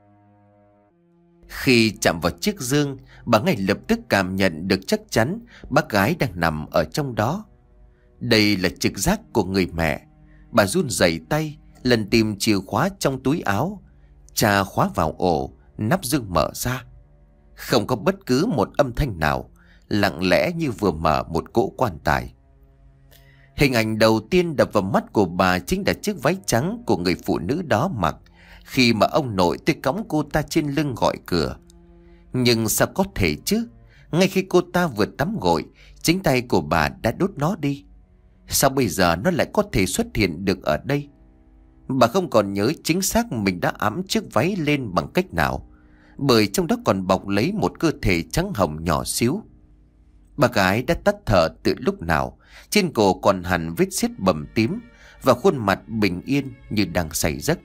Khi chạm vào chiếc giường, bà ngay lập tức cảm nhận được chắc chắn bác gái đang nằm ở trong đó. Đây là trực giác của người mẹ. Bà run rẩy tay, lần tìm chìa khóa trong túi áo, chà khóa vào ổ, nắp dương mở ra. Không có bất cứ một âm thanh nào, lặng lẽ như vừa mở một cỗ quan tài. Hình ảnh đầu tiên đập vào mắt của bà chính là chiếc váy trắng của người phụ nữ đó mặc khi mà ông nội tới cõng cô ta trên lưng gọi cửa. Nhưng sao có thể chứ? Ngay khi cô ta vừa tắm gội, chính tay của bà đã đốt nó đi. Sao bây giờ nó lại có thể xuất hiện được ở đây? Bà không còn nhớ chính xác mình đã ẵm chiếc váy lên bằng cách nào, bởi trong đó còn bọc lấy một cơ thể trắng hồng nhỏ xíu. Bà gái đã tắt thở từ lúc nào, trên cổ còn hằn vết xiết bầm tím và khuôn mặt bình yên như đang say giấc.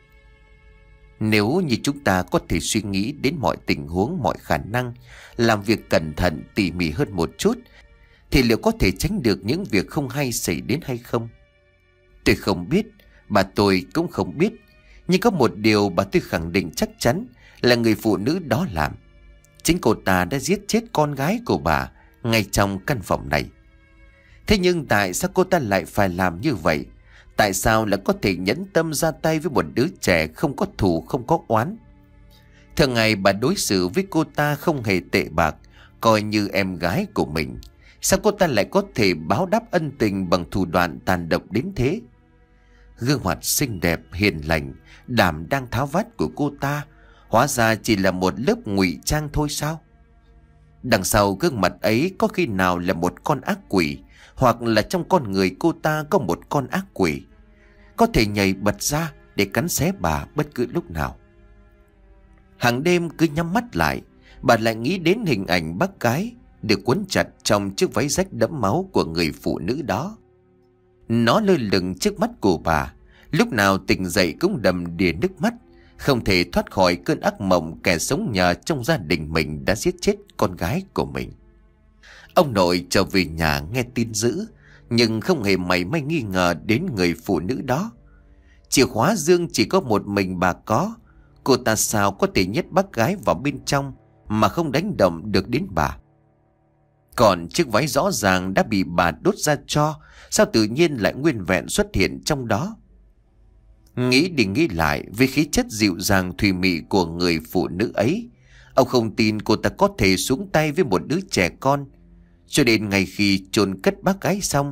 Nếu như chúng ta có thể suy nghĩ đến mọi tình huống, mọi khả năng, làm việc cẩn thận tỉ mỉ hơn một chút, thì liệu có thể tránh được những việc không hay xảy đến hay không? Tôi không biết, bà tôi cũng không biết. Nhưng có một điều bà tôi khẳng định chắc chắn là người phụ nữ đó làm. Chính cô ta đã giết chết con gái của bà ngay trong căn phòng này. Thế nhưng tại sao cô ta lại phải làm như vậy? Tại sao lại có thể nhẫn tâm ra tay với một đứa trẻ không có thù, không có oán? Thường ngày bà đối xử với cô ta không hề tệ bạc, coi như em gái của mình. Sao cô ta lại có thể báo đáp ân tình bằng thủ đoạn tàn độc đến thế? Gương mặt xinh đẹp, hiền lành, đảm đang tháo vát của cô ta hóa ra chỉ là một lớp ngụy trang thôi sao? Đằng sau gương mặt ấy có khi nào là một con ác quỷ, hoặc là trong con người cô ta có một con ác quỷ, có thể nhảy bật ra để cắn xé bà bất cứ lúc nào. Hàng đêm cứ nhắm mắt lại, bà lại nghĩ đến hình ảnh bác gái được quấn chặt trong chiếc váy rách đẫm máu của người phụ nữ đó. Nó lơ lửng trước mắt của bà, lúc nào tỉnh dậy cũng đầm đìa nước mắt, không thể thoát khỏi cơn ác mộng kẻ sống nhờ trong gia đình mình đã giết chết con gái của mình. Ông nội trở về nhà nghe tin dữ, nhưng không hề mảy may nghi ngờ đến người phụ nữ đó. Chìa khóa dương chỉ có một mình bà có, cô ta sao có thể nhét bác gái vào bên trong mà không đánh động được đến bà? Còn chiếc váy rõ ràng đã bị bà đốt ra tro, sao tự nhiên lại nguyên vẹn xuất hiện trong đó? Nghĩ đi nghĩ lại, với khí chất dịu dàng thùy mị của người phụ nữ ấy, ông không tin cô ta có thể xuống tay với một đứa trẻ con. Cho đến ngày khi chôn cất bác gái xong,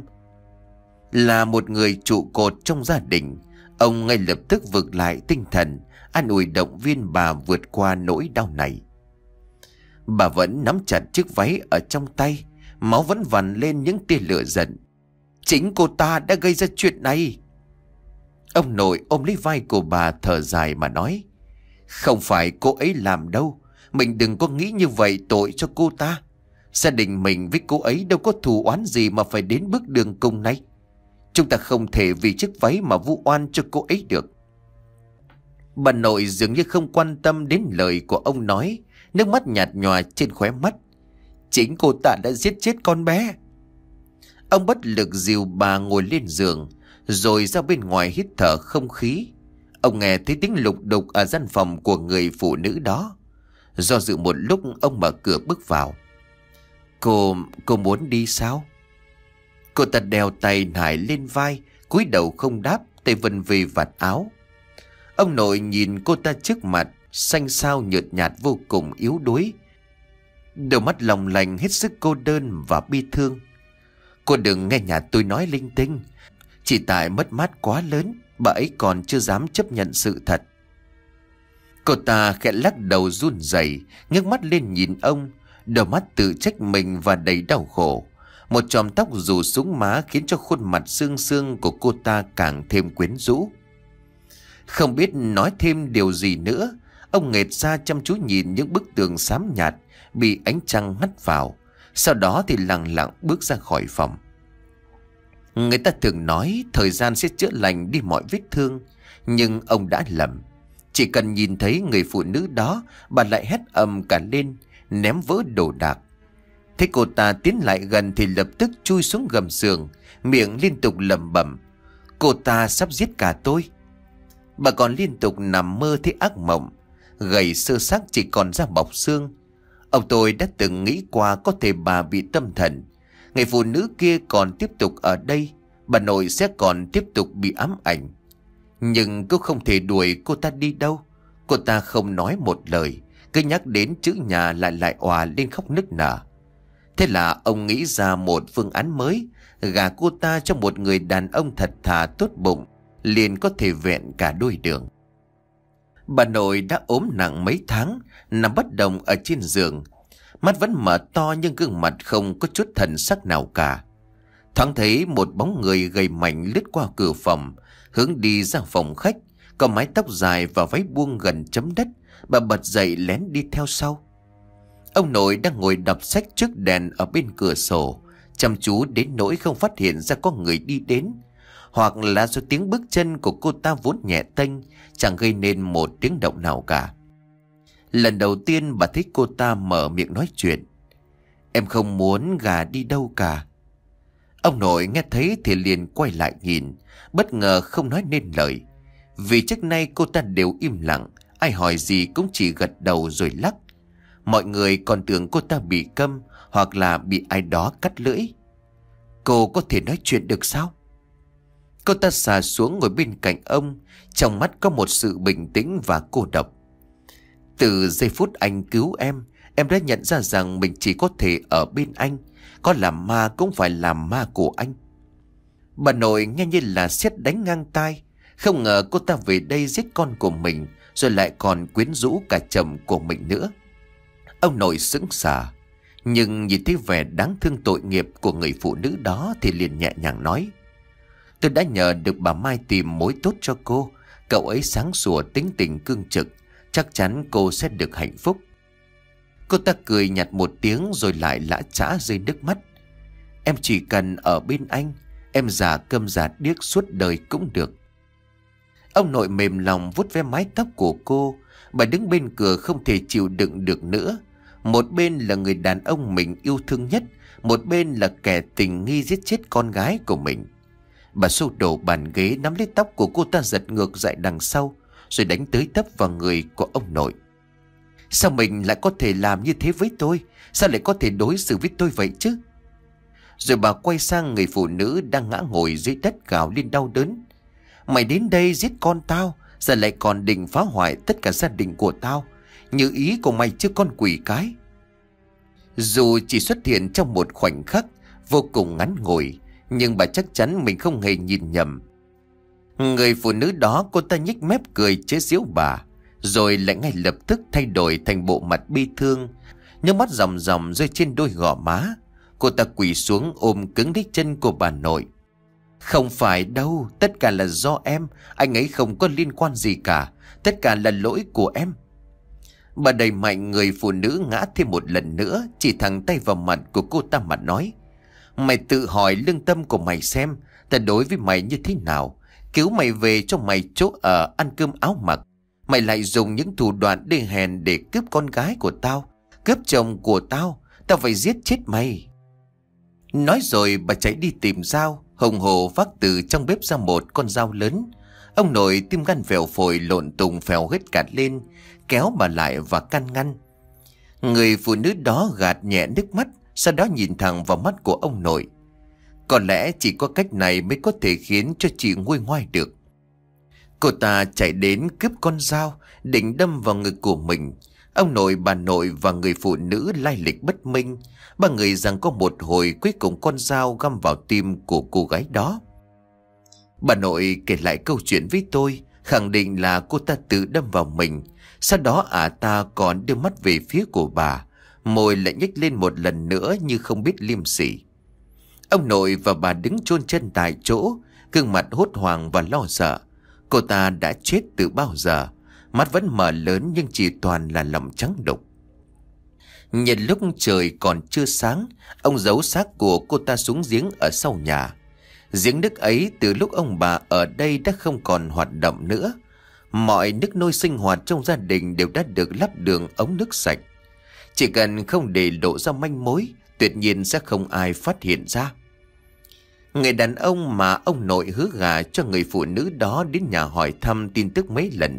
là một người trụ cột trong gia đình, ông ngay lập tức vực lại tinh thần, an ủi động viên bà vượt qua nỗi đau này. Bà vẫn nắm chặt chiếc váy ở trong tay, máu vẫn vằn lên những tia lửa giận. Chính cô ta đã gây ra chuyện này. Ông nội ôm lấy vai của bà thở dài mà nói, không phải cô ấy làm đâu, mình đừng có nghĩ như vậy, tội cho cô ta. Gia đình mình với cô ấy đâu có thù oán gì mà phải đến bước đường cùng này. Chúng ta không thể vì chiếc váy mà vu oan cho cô ấy được. Bà nội dường như không quan tâm đến lời của ông nói, nước mắt nhạt nhòa trên khóe mắt. Chính cô ta đã giết chết con bé. Ông bất lực dìu bà ngồi lên giường, rồi ra bên ngoài hít thở không khí. Ông nghe thấy tiếng lục đục ở gian phòng của người phụ nữ đó. Do dự một lúc, ông mở cửa bước vào. Cô, cô muốn đi sao? Cô ta đeo tay nải lên vai, cúi đầu không đáp, tay vân về vạt áo. Ông nội nhìn cô ta trước mặt, xanh xao nhợt nhạt vô cùng yếu đuối. Đôi mắt long lanh hết sức cô đơn và bi thương. Cô đừng nghe nhà tôi nói linh tinh. Chỉ tại mất mát quá lớn, bà ấy còn chưa dám chấp nhận sự thật. Cô ta khẽ lắc đầu run rẩy, ngước mắt lên nhìn ông, đôi mắt tự trách mình và đầy đau khổ. Một chòm tóc rủ xuống má khiến cho khuôn mặt xương xương của cô ta càng thêm quyến rũ. Không biết nói thêm điều gì nữa, ông nghệt ra chăm chú nhìn những bức tường xám nhạt bị ánh trăng hắt vào. Sau đó thì lặng lặng bước ra khỏi phòng. Người ta thường nói thời gian sẽ chữa lành đi mọi vết thương, nhưng ông đã lầm. Chỉ cần nhìn thấy người phụ nữ đó, bà lại hét ầm cả lên, ném vỡ đồ đạc. Thấy cô ta tiến lại gần thì lập tức chui xuống gầm giường, miệng liên tục lẩm bẩm, cô ta sắp giết cả tôi. Bà còn liên tục nằm mơ thấy ác mộng, gầy sơ xác chỉ còn da bọc xương. Ông tôi đã từng nghĩ qua có thể bà bị tâm thần. Người phụ nữ kia còn tiếp tục ở đây, bà nội sẽ còn tiếp tục bị ám ảnh. Nhưng cũng không thể đuổi cô ta đi đâu. Cô ta không nói một lời, cứ nhắc đến chữ nhà lại lại òa lên khóc nức nở. Thế là ông nghĩ ra một phương án mới, gả cô ta cho một người đàn ông thật thà tốt bụng, liền có thể vẹn cả đôi đường. Bà nội đã ốm nặng mấy tháng, nằm bất động ở trên giường. Mắt vẫn mở to nhưng gương mặt không có chút thần sắc nào cả. Thoáng thấy một bóng người gầy mảnh lướt qua cửa phòng, hướng đi ra phòng khách. Có mái tóc dài và váy buông gần chấm đất. Bà bật dậy lén đi theo sau. Ông nội đang ngồi đọc sách trước đèn ở bên cửa sổ, chăm chú đến nỗi không phát hiện ra có người đi đến, hoặc là do tiếng bước chân của cô ta vốn nhẹ tênh, chẳng gây nên một tiếng động nào cả. Lần đầu tiên bà thấy cô ta mở miệng nói chuyện. Em không muốn gả đi đâu cả. Ông nội nghe thấy thì liền quay lại nhìn, bất ngờ không nói nên lời. Vì trước nay cô ta đều im lặng, ai hỏi gì cũng chỉ gật đầu rồi lắc. Mọi người còn tưởng cô ta bị câm hoặc là bị ai đó cắt lưỡi. Cô có thể nói chuyện được sao? Cô ta xà xuống ngồi bên cạnh ông, trong mắt có một sự bình tĩnh và cô độc. Từ giây phút anh cứu em, em đã nhận ra rằng mình chỉ có thể ở bên anh. Có làm ma cũng phải làm ma của anh. Bà nội nghe như là sét đánh ngang tai. Không ngờ cô ta về đây giết con của mình, rồi lại còn quyến rũ cả chồng của mình nữa. Ông nội sững sờ, nhưng nhìn thấy vẻ đáng thương tội nghiệp của người phụ nữ đó thì liền nhẹ nhàng nói: Tôi đã nhờ được bà Mai tìm mối tốt cho cô. Cậu ấy sáng sủa, tính tình cương trực, chắc chắn cô sẽ được hạnh phúc. Cô ta cười nhạt một tiếng rồi lại lã chã rơi nước mắt. Em chỉ cần ở bên anh, em già câm già điếc suốt đời cũng được. Ông nội mềm lòng vuốt ve mái tóc của cô. Bà đứng bên cửa không thể chịu đựng được nữa. Một bên là người đàn ông mình yêu thương nhất, một bên là kẻ tình nghi giết chết con gái của mình. Bà xô đổ bàn ghế, nắm lấy tóc của cô ta giật ngược dại đằng sau, rồi đánh tới tấp vào người của ông nội. Sao mình lại có thể làm như thế với tôi? Sao lại có thể đối xử với tôi vậy chứ? Rồi bà quay sang người phụ nữ đang ngã ngồi dưới đất gào lên đau đớn. Mày đến đây giết con tao, giờ lại còn định phá hoại tất cả gia đình của tao. Như ý của mày chứ con quỷ cái. Dù chỉ xuất hiện trong một khoảnh khắc vô cùng ngắn ngủi, nhưng bà chắc chắn mình không hề nhìn nhầm. Người phụ nữ đó, cô ta nhếch mép cười chế giễu bà, rồi lại ngay lập tức thay đổi thành bộ mặt bi thương, nước mắt ròng ròng rơi trên đôi gò má. Cô ta quỳ xuống ôm cứng lấy chân của bà nội. Không phải đâu, tất cả là do em, anh ấy không có liên quan gì cả, tất cả là lỗi của em. Bà đẩy mạnh người phụ nữ ngã thêm một lần nữa, chỉ thẳng tay vào mặt của cô ta mà nói: Mày tự hỏi lương tâm của mày xem, ta đối với mày như thế nào, cứu mày về cho mày chỗ ở, ăn cơm áo mặc. Mày lại dùng những thủ đoạn đê hèn để cướp con gái của tao, cướp chồng của tao, tao phải giết chết mày. Nói rồi bà chạy đi tìm dao, hùng hồ vác từ trong bếp ra một con dao lớn. Ông nội tim gan phèo phổi lộn tùng phèo hết cả lên, kéo bà lại và can ngăn. Người phụ nữ đó gạt nhẹ nước mắt, sau đó nhìn thẳng vào mắt của ông nội. Có lẽ chỉ có cách này mới có thể khiến cho chị nguôi ngoai được. Cô ta chạy đến cướp con dao, định đâm vào ngực của mình. Ông nội, bà nội và người phụ nữ lai lịch bất minh, ba người rằng có một hồi cuối cùng con dao găm vào tim của cô gái đó. Bà nội kể lại câu chuyện với tôi, khẳng định là cô ta tự đâm vào mình. Sau đó ả ta còn đưa mắt về phía của bà, môi lại nhếch lên một lần nữa như không biết liêm sỉ. Ông nội và bà đứng chôn chân tại chỗ, gương mặt hốt hoảng và lo sợ. Cô ta đã chết từ bao giờ, mắt vẫn mở lớn nhưng chỉ toàn là lòng trắng đục. Nhân lúc trời còn chưa sáng, ông giấu xác của cô ta xuống giếng ở sau nhà. Giếng nước ấy từ lúc ông bà ở đây đã không còn hoạt động nữa. Mọi nước nôi sinh hoạt trong gia đình đều đã được lắp đường ống nước sạch. Chỉ cần không để lộ ra manh mối, tuyệt nhiên sẽ không ai phát hiện ra. Người đàn ông mà ông nội hứa gả cho người phụ nữ đó đến nhà hỏi thăm tin tức mấy lần,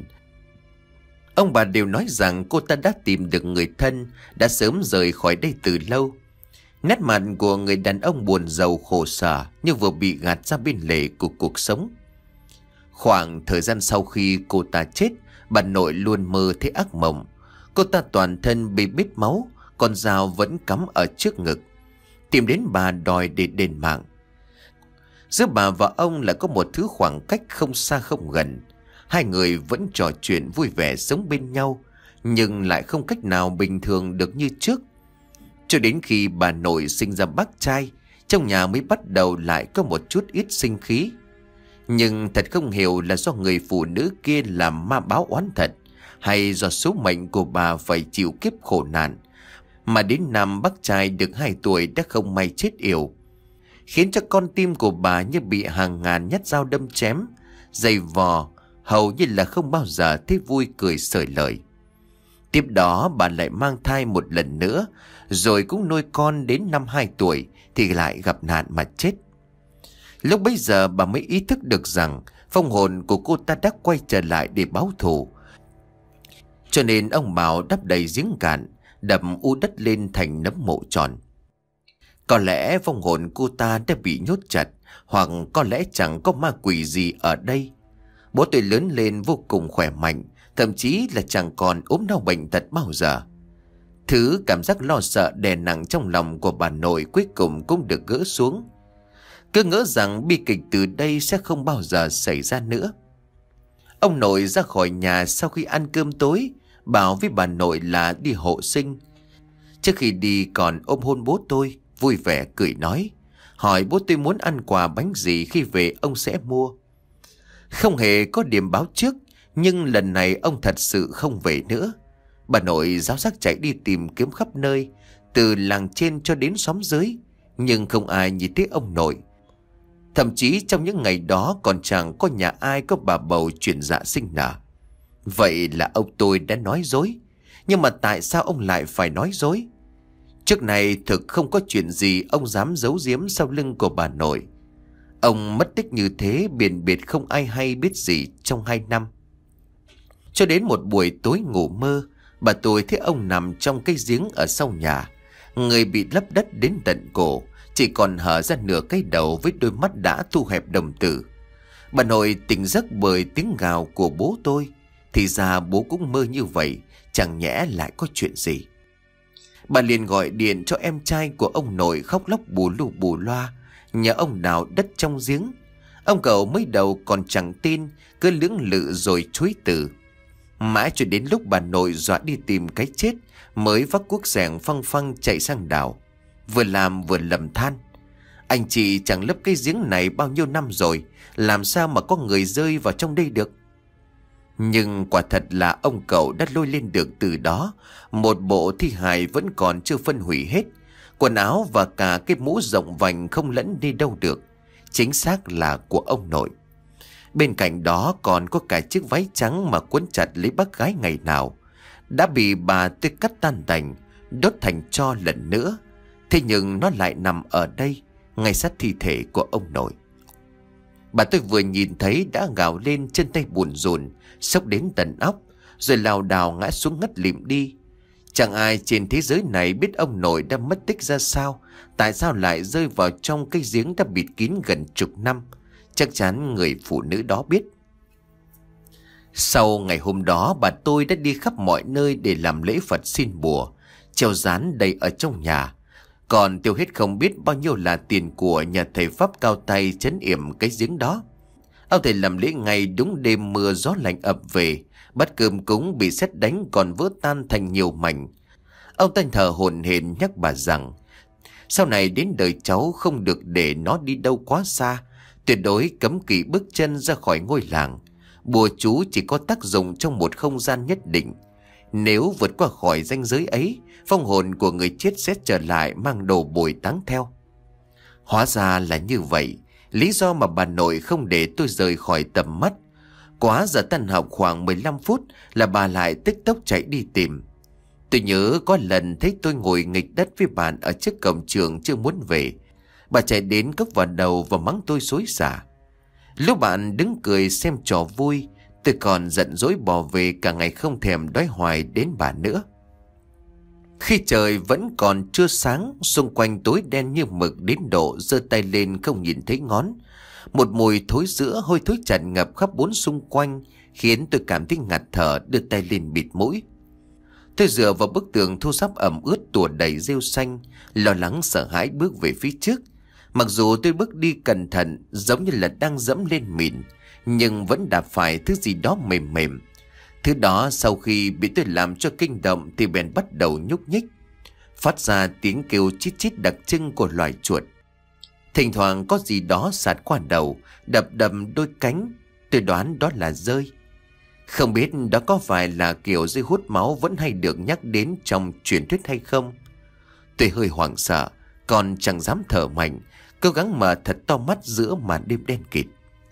ông bà đều nói rằng cô ta đã tìm được người thân, đã sớm rời khỏi đây từ lâu. Nét mặt của người đàn ông buồn rầu khổ sở, như vừa bị gạt ra bên lề của cuộc sống. Khoảng thời gian sau khi cô ta chết, bà nội luôn mơ thấy ác mộng. Cô ta toàn thân bị bết máu, con dao vẫn cắm ở trước ngực, tìm đến bà đòi để đền mạng. Giữa bà và ông là có một thứ khoảng cách không xa không gần. Hai người vẫn trò chuyện vui vẻ sống bên nhau, nhưng lại không cách nào bình thường được như trước. Cho đến khi bà nội sinh ra bác trai, trong nhà mới bắt đầu lại có một chút ít sinh khí. Nhưng thật không hiểu là do người phụ nữ kia làm ma báo oán thật, hay do số mệnh của bà phải chịu kiếp khổ nạn, mà đến năm bác trai được hai tuổi đã không may chết yểu, khiến cho con tim của bà như bị hàng ngàn nhát dao đâm chém, dày vò, hầu như là không bao giờ thấy vui cười sởi lời. Tiếp đó bà lại mang thai một lần nữa, rồi cũng nuôi con đến năm hai tuổi thì lại gặp nạn mà chết. Lúc bấy giờ bà mới ý thức được rằng phong hồn của cô ta đã quay trở lại để báo thù. Cho nên ông Bảo đắp đầy giếng cạn, đập u đất lên thành nấm mộ tròn. Có lẽ phong hồn cô ta đã bị nhốt chặt, hoặc có lẽ chẳng có ma quỷ gì ở đây. Bố tôi lớn lên vô cùng khỏe mạnh, thậm chí là chẳng còn ốm đau bệnh tật bao giờ. Thứ cảm giác lo sợ đè nặng trong lòng của bà nội cuối cùng cũng được gỡ xuống. Cứ ngỡ rằng bi kịch từ đây sẽ không bao giờ xảy ra nữa. Ông nội ra khỏi nhà sau khi ăn cơm tối, bảo với bà nội là đi hộ sinh. Trước khi đi còn ôm hôn bố tôi, vui vẻ cười nói, hỏi bố tôi muốn ăn quà bánh gì khi về ông sẽ mua. Không hề có điểm báo trước, nhưng lần này ông thật sự không về nữa. Bà nội ráo rác chạy đi tìm kiếm khắp nơi, từ làng trên cho đến xóm dưới, nhưng không ai nhìn thấy ông nội. Thậm chí trong những ngày đó còn chẳng có nhà ai có bà bầu chuyển dạ sinh nở. Vậy là ông tôi đã nói dối. Nhưng mà tại sao ông lại phải nói dối? Trước này thực không có chuyện gì ông dám giấu giếm sau lưng của bà nội. Ông mất tích như thế biển biệt không ai hay biết gì trong hai năm. Cho đến một buổi tối ngủ mơ, bà tôi thấy ông nằm trong cái giếng ở sau nhà. Người bị lấp đất đến tận cổ, chỉ còn hở ra nửa cái đầu với đôi mắt đã thu hẹp đồng tử. Bà nội tỉnh giấc bởi tiếng gào của bố tôi. Thì ra bố cũng mơ như vậy, chẳng nhẽ lại có chuyện gì. Bà liền gọi điện cho em trai của ông nội khóc lóc bù lu bù loa, nhờ ông đào đất trong giếng. Ông cậu mới đầu còn chẳng tin, cứ lưỡng lự rồi chối từ. Mãi cho đến lúc bà nội dọa đi tìm cái chết, mới vác cuốc xẻng phăng phăng chạy sang đào. Vừa làm vừa lầm than, anh chị chẳng lấp cái giếng này bao nhiêu năm rồi, làm sao mà có người rơi vào trong đây được. Nhưng quả thật là ông cậu đã lôi lên được từ đó một bộ thi hài vẫn còn chưa phân hủy hết, quần áo và cả cái mũ rộng vành không lẫn đi đâu được, chính xác là của ông nội. Bên cạnh đó còn có cả chiếc váy trắng mà quấn chặt lấy bác gái ngày nào, đã bị bà tôi cắt tan tành, đốt thành tro lần nữa. Thế nhưng nó lại nằm ở đây, ngay sát thi thể của ông nội. Bà tôi vừa nhìn thấy đã gào lên, chân tay buồn rùn, sốc đến tận óc, rồi lảo đảo ngã xuống ngất lịm đi. Chẳng ai trên thế giới này biết ông nội đã mất tích ra sao, tại sao lại rơi vào trong cái giếng đã bịt kín gần chục năm. Chắc chắn người phụ nữ đó biết. Sau ngày hôm đó, bà tôi đã đi khắp mọi nơi để làm lễ Phật xin bùa, treo dán đầy ở trong nhà. Còn tiêu hết không biết bao nhiêu là tiền của nhà thầy Pháp cao tay trấn yểm cái giếng đó. Ông thầy làm lễ ngày đúng đêm mưa gió lạnh ập về, bát cơm cúng bị sét đánh còn vỡ tan thành nhiều mảnh. Ông ta thở hổn hển nhắc bà rằng sau này đến đời cháu không được để nó đi đâu quá xa, tuyệt đối cấm kỵ bước chân ra khỏi ngôi làng. Bùa chú chỉ có tác dụng trong một không gian nhất định. Nếu vượt qua khỏi ranh giới ấy, phong hồn của người chết sẽ trở lại mang đồ bồi táng theo. Hóa ra là như vậy, lý do mà bà nội không để tôi rời khỏi tầm mắt. Quá giờ tan học khoảng mười lăm phút là bà lại tức tốc chạy đi tìm. Tôi nhớ có lần thấy tôi ngồi nghịch đất với bạn ở trước cổng trường chưa muốn về. Bà chạy đến cốc vào đầu và mắng tôi xối xả. Lúc bạn đứng cười xem trò vui, tôi còn giận dỗi bỏ về cả ngày không thèm đói hoài đến bà nữa. Khi trời vẫn còn chưa sáng, xung quanh tối đen như mực đến độ giơ tay lên không nhìn thấy ngón. Một mùi thối rữa hôi thối tràn ngập khắp bốn xung quanh, khiến tôi cảm thấy ngạt thở, đưa tay lên bịt mũi. Tôi dựa vào bức tường thu xếp ẩm ướt tủa đầy rêu xanh, lo lắng sợ hãi bước về phía trước. Mặc dù tôi bước đi cẩn thận, giống như là đang dẫm lên mìn, nhưng vẫn đạp phải thứ gì đó mềm mềm. Thứ đó sau khi bị tôi làm cho kinh động thì bèn bắt đầu nhúc nhích, phát ra tiếng kêu chít chít đặc trưng của loài chuột. Thỉnh thoảng có gì đó sạt qua đầu, đập đầm đôi cánh. Tôi đoán đó là dơi. Không biết đó có phải là kiểu dây hút máu vẫn hay được nhắc đến trong truyền thuyết hay không. Tôi hơi hoảng sợ, còn chẳng dám thở mạnh, cố gắng mở thật to mắt giữa màn đêm đen kịt.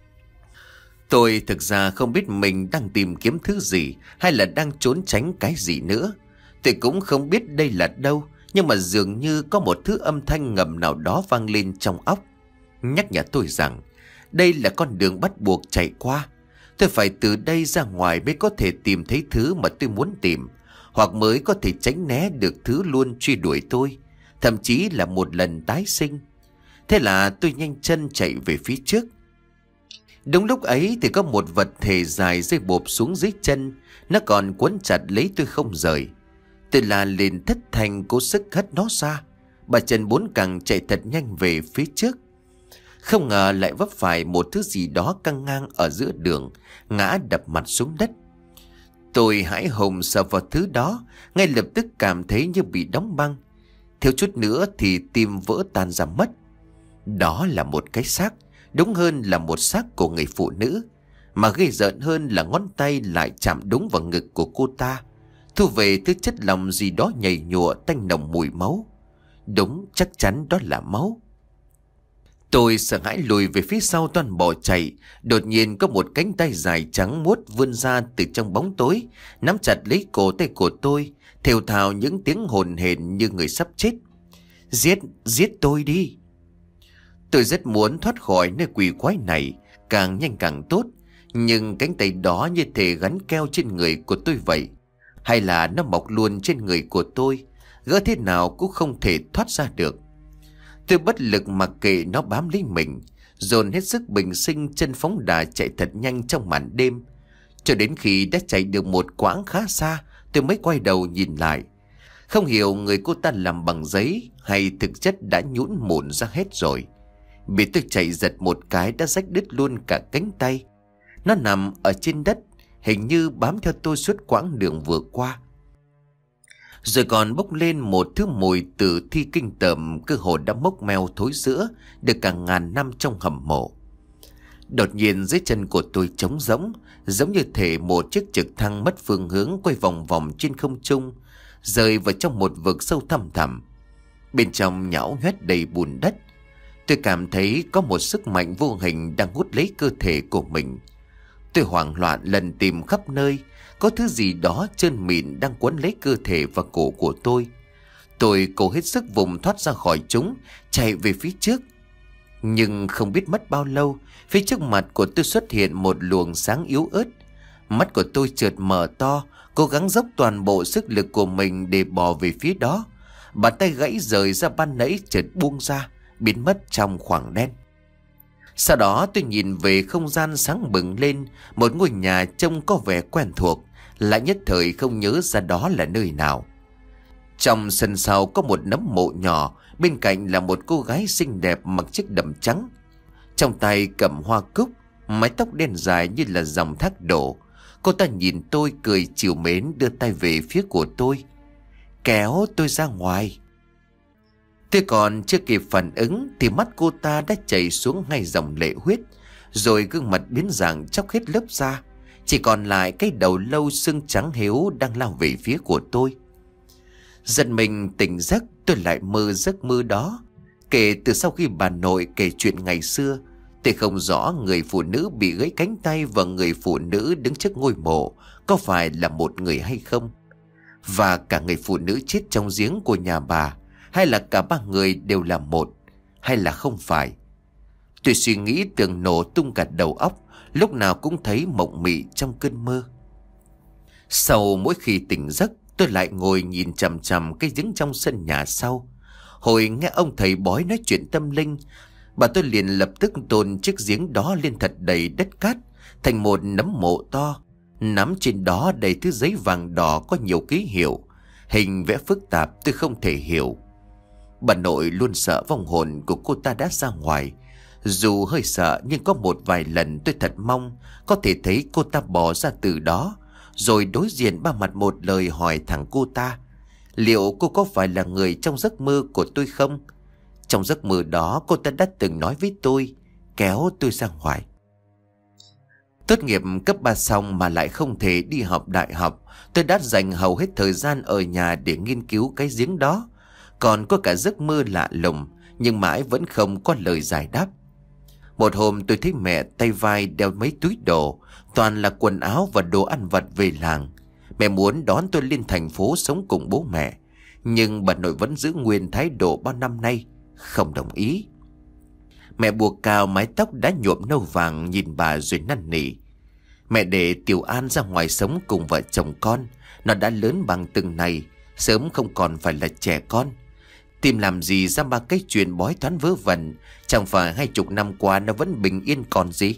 Tôi thực ra không biết mình đang tìm kiếm thứ gì hay là đang trốn tránh cái gì nữa. Tôi cũng không biết đây là đâu, nhưng mà dường như có một thứ âm thanh ngầm nào đó vang lên trong óc, nhắc nhở tôi rằng đây là con đường bắt buộc chạy qua. Tôi phải từ đây ra ngoài mới có thể tìm thấy thứ mà tôi muốn tìm, hoặc mới có thể tránh né được thứ luôn truy đuổi tôi, thậm chí là một lần tái sinh. Thế là tôi nhanh chân chạy về phía trước. Đúng lúc ấy thì có một vật thể dài rơi bộp xuống dưới chân, nó còn quấn chặt lấy tôi không rời. Tôi la lên thất thanh cố sức hất nó ra. Bà chân bốn cẳng chạy thật nhanh về phía trước. Không ngờ lại vấp phải một thứ gì đó căng ngang ở giữa đường, ngã đập mặt xuống đất. Tôi hãi hùng sờ vào thứ đó, ngay lập tức cảm thấy như bị đóng băng. Thiếu chút nữa thì tim vỡ tan ra mất. Đó là một cái xác, đúng hơn là một xác của người phụ nữ. Mà ghê rợn hơn là ngón tay lại chạm đúng vào ngực của cô ta, thu về thứ chất lỏng gì đó nhầy nhụa tanh nồng mùi máu. Đúng, chắc chắn đó là máu. Tôi sợ hãi lùi về phía sau toan bỏ chạy. Đột nhiên có một cánh tay dài trắng muốt vươn ra từ trong bóng tối, nắm chặt lấy cổ tay của tôi, thều thào những tiếng hồn hển như người sắp chết. Giết, giết tôi đi. Tôi rất muốn thoát khỏi nơi quỷ quái này, càng nhanh càng tốt. Nhưng cánh tay đó như thể gắn keo trên người của tôi vậy. Hay là nó mọc luôn trên người của tôi, gỡ thế nào cũng không thể thoát ra được. Tôi bất lực mặc kệ nó bám lấy mình, dồn hết sức bình sinh chân phóng đà chạy thật nhanh trong màn đêm. Cho đến khi đã chạy được một quãng khá xa, tôi mới quay đầu nhìn lại. Không hiểu người cô ta làm bằng giấy hay thực chất đã nhũn mụn ra hết rồi. Bị tôi chạy giật một cái đã rách đứt luôn cả cánh tay. Nó nằm ở trên đất, hình như bám theo tôi suốt quãng đường vừa qua. Rồi còn bốc lên một thứ mùi tử thi kinh tởm, cơ hồ đã mốc meo thối rữa được cả ngàn năm trong hầm mộ. Đột nhiên dưới chân của tôi trống rỗng, giống như thể một chiếc trực thăng mất phương hướng quay vòng vòng trên không trung, rơi vào trong một vực sâu thăm thẳm. Bên trong nhão nhoét đầy bùn đất. Tôi cảm thấy có một sức mạnh vô hình đang hút lấy cơ thể của mình. Tôi hoảng loạn lần tìm khắp nơi, có thứ gì đó trơn mịn đang quấn lấy cơ thể và cổ của tôi. Tôi cố hết sức vùng thoát ra khỏi chúng, chạy về phía trước. Nhưng không biết mất bao lâu, phía trước mặt của tôi xuất hiện một luồng sáng yếu ớt. Mắt của tôi chợt mở to, cố gắng dốc toàn bộ sức lực của mình để bò về phía đó. Bàn tay gãy rời ra ban nãy chợt buông ra, biến mất trong khoảng đen. Sau đó tôi nhìn về không gian sáng bừng lên, một ngôi nhà trông có vẻ quen thuộc, lại nhất thời không nhớ ra đó là nơi nào. Trong sân sau có một nấm mộ nhỏ, bên cạnh là một cô gái xinh đẹp mặc chiếc đầm trắng. Trong tay cầm hoa cúc, mái tóc đen dài như là dòng thác đổ. Cô ta nhìn tôi cười trìu mến, đưa tay về phía của tôi, kéo tôi ra ngoài. Tôi còn chưa kịp phản ứng thì mắt cô ta đã chảy xuống ngay dòng lệ huyết, rồi gương mặt biến dạng chóc hết lớp da, chỉ còn lại cái đầu lâu xương trắng héo đang lao về phía của tôi. Giật mình tỉnh giấc, tôi lại mơ giấc mơ đó. Kể từ sau khi bà nội kể chuyện ngày xưa, tôi không rõ người phụ nữ bị gãy cánh tay và người phụ nữ đứng trước ngôi mộ có phải là một người hay không. Và cả người phụ nữ chết trong giếng của nhà bà, hay là cả ba người đều là một, hay là không phải. Tôi suy nghĩ tưởng nổ tung cả đầu óc, lúc nào cũng thấy mộng mị trong cơn mơ. Sau mỗi khi tỉnh giấc, Tôi lại ngồi nhìn chằm chằm cái giếng trong sân nhà sau. Hồi nghe ông thầy bói nói chuyện tâm linh, bà tôi liền lập tức tôn chiếc giếng đó lên thật đầy đất cát, thành một nấm mộ to. Nắm trên đó đầy thứ giấy vàng đỏ có nhiều ký hiệu, hình vẽ phức tạp tôi không thể hiểu. Bà nội luôn sợ vong hồn của cô ta đã ra ngoài. Dù hơi sợ nhưng có một vài lần tôi thật mong có thể thấy cô ta bỏ ra từ đó, rồi đối diện ba mặt một lời hỏi thẳng cô ta, liệu cô có phải là người trong giấc mơ của tôi không? Trong giấc mơ đó cô ta đã từng nói với tôi, kéo tôi ra ngoài. Tốt nghiệp cấp ba xong mà lại không thể đi học đại học, tôi đã dành hầu hết thời gian ở nhà để nghiên cứu cái giếng đó. Còn có cả giấc mơ lạ lùng, nhưng mãi vẫn không có lời giải đáp. Một hôm tôi thấy mẹ tay vai đeo mấy túi đồ, toàn là quần áo và đồ ăn vặt về làng. Mẹ muốn đón tôi lên thành phố sống cùng bố mẹ, nhưng bà nội vẫn giữ nguyên thái độ bao năm nay, không đồng ý. Mẹ buộc cao mái tóc đã nhuộm nâu vàng nhìn bà rồi năn nỉ. Mẹ để Tiểu An ra ngoài sống cùng vợ chồng con, nó đã lớn bằng từng này, sớm không còn phải là trẻ con. Tìm làm gì ra ba cái chuyện bói toán vớ vẩn, chẳng phải hai chục năm qua nó vẫn bình yên còn gì.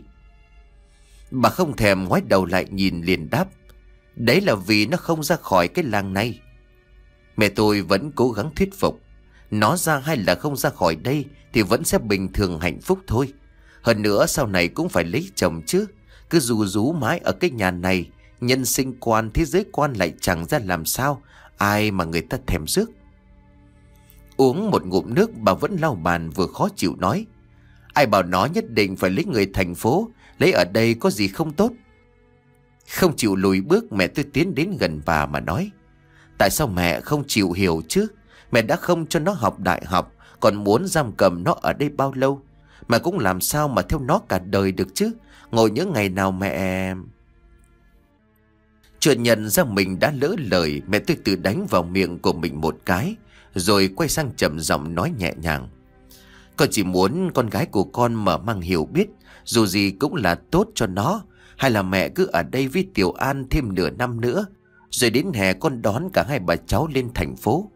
Bà không thèm ngoái đầu lại nhìn liền đáp, đấy là vì nó không ra khỏi cái làng này. Mẹ tôi vẫn cố gắng thuyết phục, nó ra hay là không ra khỏi đây thì vẫn sẽ bình thường hạnh phúc thôi. Hơn nữa sau này cũng phải lấy chồng chứ, cứ rù rú mãi ở cái nhà này, nhân sinh quan thế giới quan lại chẳng ra làm sao, ai mà người ta thèm rước. Uống một ngụm nước bà vẫn lau bàn vừa khó chịu nói, ai bảo nó nhất định phải lấy người thành phố, lấy ở đây có gì không tốt. Không chịu lùi bước, mẹ tôi tiến đến gần bà mà nói, tại sao mẹ không chịu hiểu chứ? Mẹ đã không cho nó học đại học, còn muốn giam cầm nó ở đây bao lâu? Mà cũng làm sao mà theo nó cả đời được chứ? Ngồi những ngày nào mẹ... Chưa nhận ra mình đã lỡ lời, mẹ tôi tự đánh vào miệng của mình một cái, rồi quay sang trầm giọng nói nhẹ nhàng, con chỉ muốn con gái của con mở mang hiểu biết, dù gì cũng là tốt cho nó. Hay là mẹ cứ ở đây với Tiểu An thêm nửa năm nữa, rồi đến hè con đón cả hai bà cháu lên thành phố.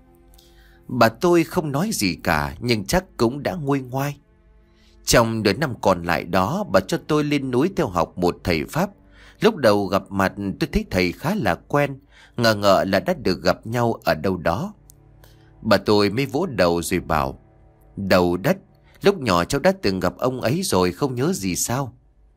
Bà tôi không nói gì cả, nhưng chắc cũng đã nguôi ngoai. Trong nửa năm còn lại đó, bà cho tôi lên núi theo học một thầy Pháp. Lúc đầu gặp mặt tôi thấy thầy khá là quen, ngờ ngợ là đã được gặp nhau ở đâu đó. Bà tôi mới vỗ đầu rồi bảo, đầu đất, lúc nhỏ cháu đã từng gặp ông ấy rồi, không nhớ gì sao?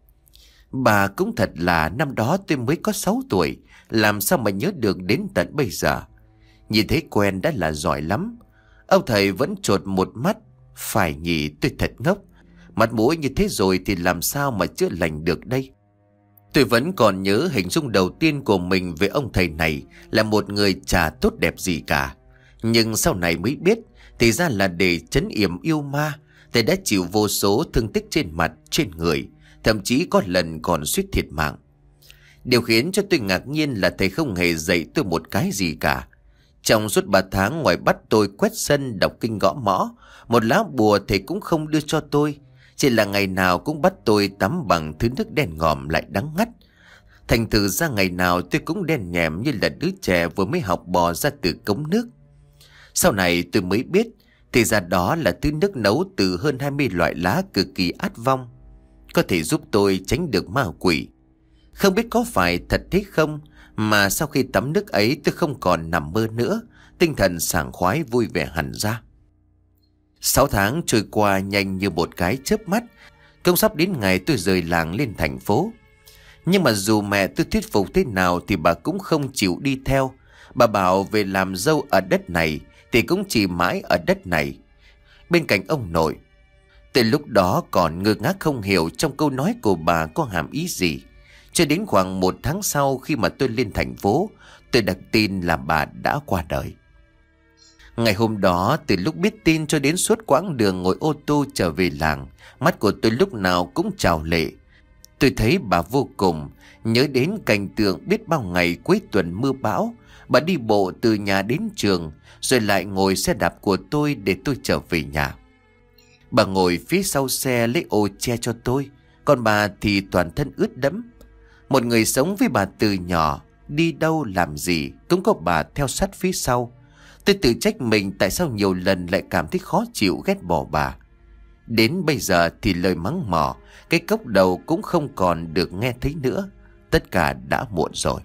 Bà cũng thật là, năm đó tôi mới có sáu tuổi, làm sao mà nhớ được đến tận bây giờ. Nhìn thấy quen đã là giỏi lắm. Ông thầy vẫn chột một mắt, phải nhỉ, tôi thật ngốc. Mặt mũi như thế rồi thì làm sao mà chữa lành được đây? Tôi vẫn còn nhớ hình dung đầu tiên của mình về ông thầy này là một người chả tốt đẹp gì cả. Nhưng sau này mới biết, thì ra là để trấn yểm yêu ma, thầy đã chịu vô số thương tích trên mặt, trên người, thậm chí có lần còn suýt thiệt mạng. Điều khiến cho tôi ngạc nhiên là thầy không hề dạy tôi một cái gì cả. Trong suốt ba tháng ngoài bắt tôi quét sân, đọc kinh gõ mõ, một lá bùa thầy cũng không đưa cho tôi. Chỉ là ngày nào cũng bắt tôi tắm bằng thứ nước đen ngòm lại đắng ngắt. Thành thử ra ngày nào tôi cũng đen nhèm như là đứa trẻ vừa mới học bò ra từ cống nước. Sau này tôi mới biết, thì ra đó là thứ nước nấu từ hơn hai mươi loại lá cực kỳ át vong, có thể giúp tôi tránh được ma quỷ. Không biết có phải thật thế không, mà sau khi tắm nước ấy tôi không còn nằm mơ nữa, tinh thần sảng khoái vui vẻ hẳn ra. Sáu tháng trôi qua nhanh như một cái chớp mắt, cũng sắp đến ngày tôi rời làng lên thành phố. Nhưng mà dù mẹ tôi thuyết phục thế nào thì bà cũng không chịu đi theo. Bà bảo về làm dâu ở đất này thì cũng chỉ mãi ở đất này, bên cạnh ông nội. Từ lúc đó còn ngơ ngác không hiểu trong câu nói của bà có hàm ý gì. Cho đến khoảng một tháng sau, khi mà tôi lên thành phố, tôi đặt tin là bà đã qua đời. Ngày hôm đó, từ lúc biết tin cho đến suốt quãng đường ngồi ô tô trở về làng, mắt của tôi lúc nào cũng trào lệ. Tôi thấy bà vô cùng, nhớ đến cảnh tượng biết bao ngày cuối tuần mưa bão, bà đi bộ từ nhà đến trường, rồi lại ngồi xe đạp của tôi để tôi trở về nhà. Bà ngồi phía sau xe lấy ô che cho tôi, còn bà thì toàn thân ướt đẫm. Một người sống với bà từ nhỏ, đi đâu làm gì cũng có bà theo sát phía sau. Tôi tự trách mình tại sao nhiều lần lại cảm thấy khó chịu ghét bỏ bà. Đến bây giờ thì lời mắng mỏ, cái cốc đầu cũng không còn được nghe thấy nữa. Tất cả đã muộn rồi.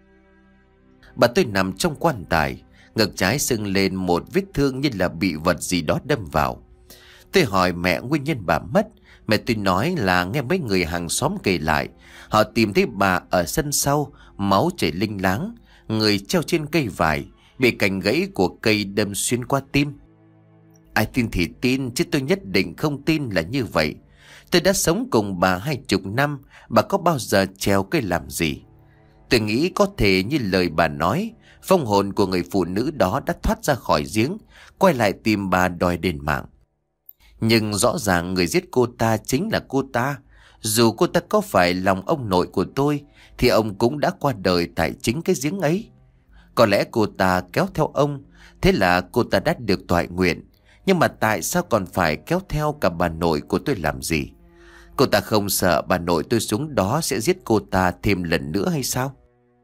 Bà tôi nằm trong quan tài, ngực trái sưng lên một vết thương như là bị vật gì đó đâm vào. Tôi hỏi mẹ nguyên nhân bà mất. Mẹ tôi nói là nghe mấy người hàng xóm kể lại, họ tìm thấy bà ở sân sau, máu chảy linh láng, người treo trên cây vải, bị cành gãy của cây đâm xuyên qua tim. Ai tin thì tin, chứ tôi nhất định không tin là như vậy. Tôi đã sống cùng bà hai chục năm, bà có bao giờ treo cây làm gì? Tôi nghĩ có thể như lời bà nói, vong hồn của người phụ nữ đó đã thoát ra khỏi giếng, quay lại tìm bà đòi đền mạng. Nhưng rõ ràng người giết cô ta chính là cô ta. Dù cô ta có phải lòng ông nội của tôi, thì ông cũng đã qua đời tại chính cái giếng ấy. Có lẽ cô ta kéo theo ông, thế là cô ta đã được toại nguyện. Nhưng mà tại sao còn phải kéo theo cả bà nội của tôi làm gì? Cô ta không sợ bà nội tôi xuống đó sẽ giết cô ta thêm lần nữa hay sao?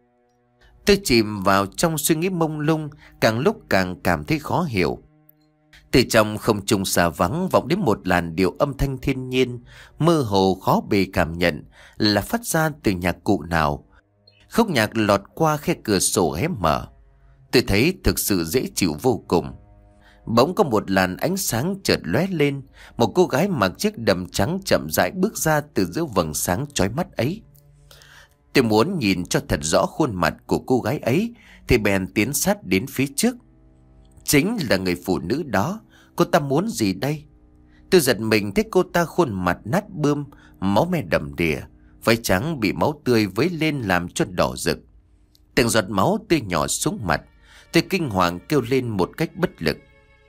Tôi chìm vào trong suy nghĩ mông lung, càng lúc càng cảm thấy khó hiểu. Từ trong không trung xa vắng vọng đến một làn điệu âm thanh thiên nhiên, mơ hồ khó bề cảm nhận là phát ra từ nhạc cụ nào. Khúc nhạc lọt qua khe cửa sổ hé mở. Tôi thấy thực sự dễ chịu vô cùng. Bỗng có một làn ánh sáng chợt lóe lên, một cô gái mặc chiếc đầm trắng chậm rãi bước ra từ giữa vầng sáng chói mắt ấy. Tôi muốn nhìn cho thật rõ khuôn mặt của cô gái ấy, thì bèn tiến sát đến phía trước. Chính là người phụ nữ đó. Cô ta muốn gì đây? Tôi giật mình thấy cô ta khuôn mặt nát bươm, máu me đầm đìa, váy trắng bị máu tươi vấy lên làm cho đỏ rực. Từng giọt máu tươi nhỏ xuống mặt. Tôi kinh hoàng kêu lên một cách bất lực.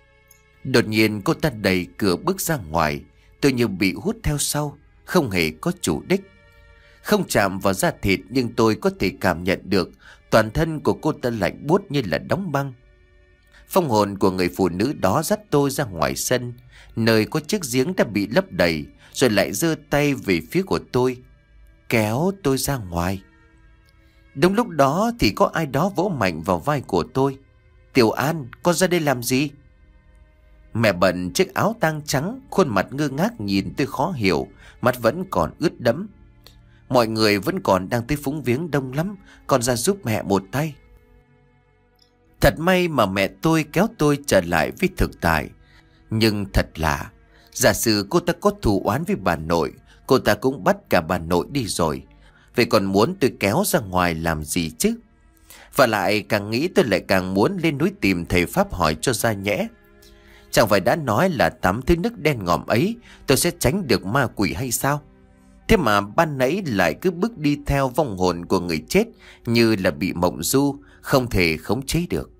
Đột nhiên cô ta đẩy cửa bước ra ngoài. Tôi như bị hút theo sau, không hề có chủ đích. Không chạm vào da thịt, nhưng tôi có thể cảm nhận được toàn thân của cô ta lạnh buốt như là đóng băng. Phong hồn của người phụ nữ đó dắt tôi ra ngoài sân, nơi có chiếc giếng đã bị lấp đầy, rồi lại giơ tay về phía của tôi, kéo tôi ra ngoài. Đúng lúc đó thì có ai đó vỗ mạnh vào vai của tôi. Tiểu An, con ra đây làm gì? Mẹ bận chiếc áo tang trắng, khuôn mặt ngơ ngác nhìn tôi khó hiểu, mắt vẫn còn ướt đẫm. Mọi người vẫn còn đang tới phúng viếng đông lắm, con ra giúp mẹ một tay. Thật may mà mẹ tôi kéo tôi trở lại với thực tại. Nhưng thật lạ, giả sử cô ta có thù oán với bà nội, cô ta cũng bắt cả bà nội đi rồi. Vậy còn muốn tôi kéo ra ngoài làm gì chứ? Và lại càng nghĩ tôi lại càng muốn lên núi tìm thầy Pháp hỏi cho ra nhẽ. Chẳng phải đã nói là tắm thứ nước đen ngòm ấy tôi sẽ tránh được ma quỷ hay sao? Thế mà ban nãy lại cứ bước đi theo vong hồn của người chết như là bị mộng du, không thể khống chế được.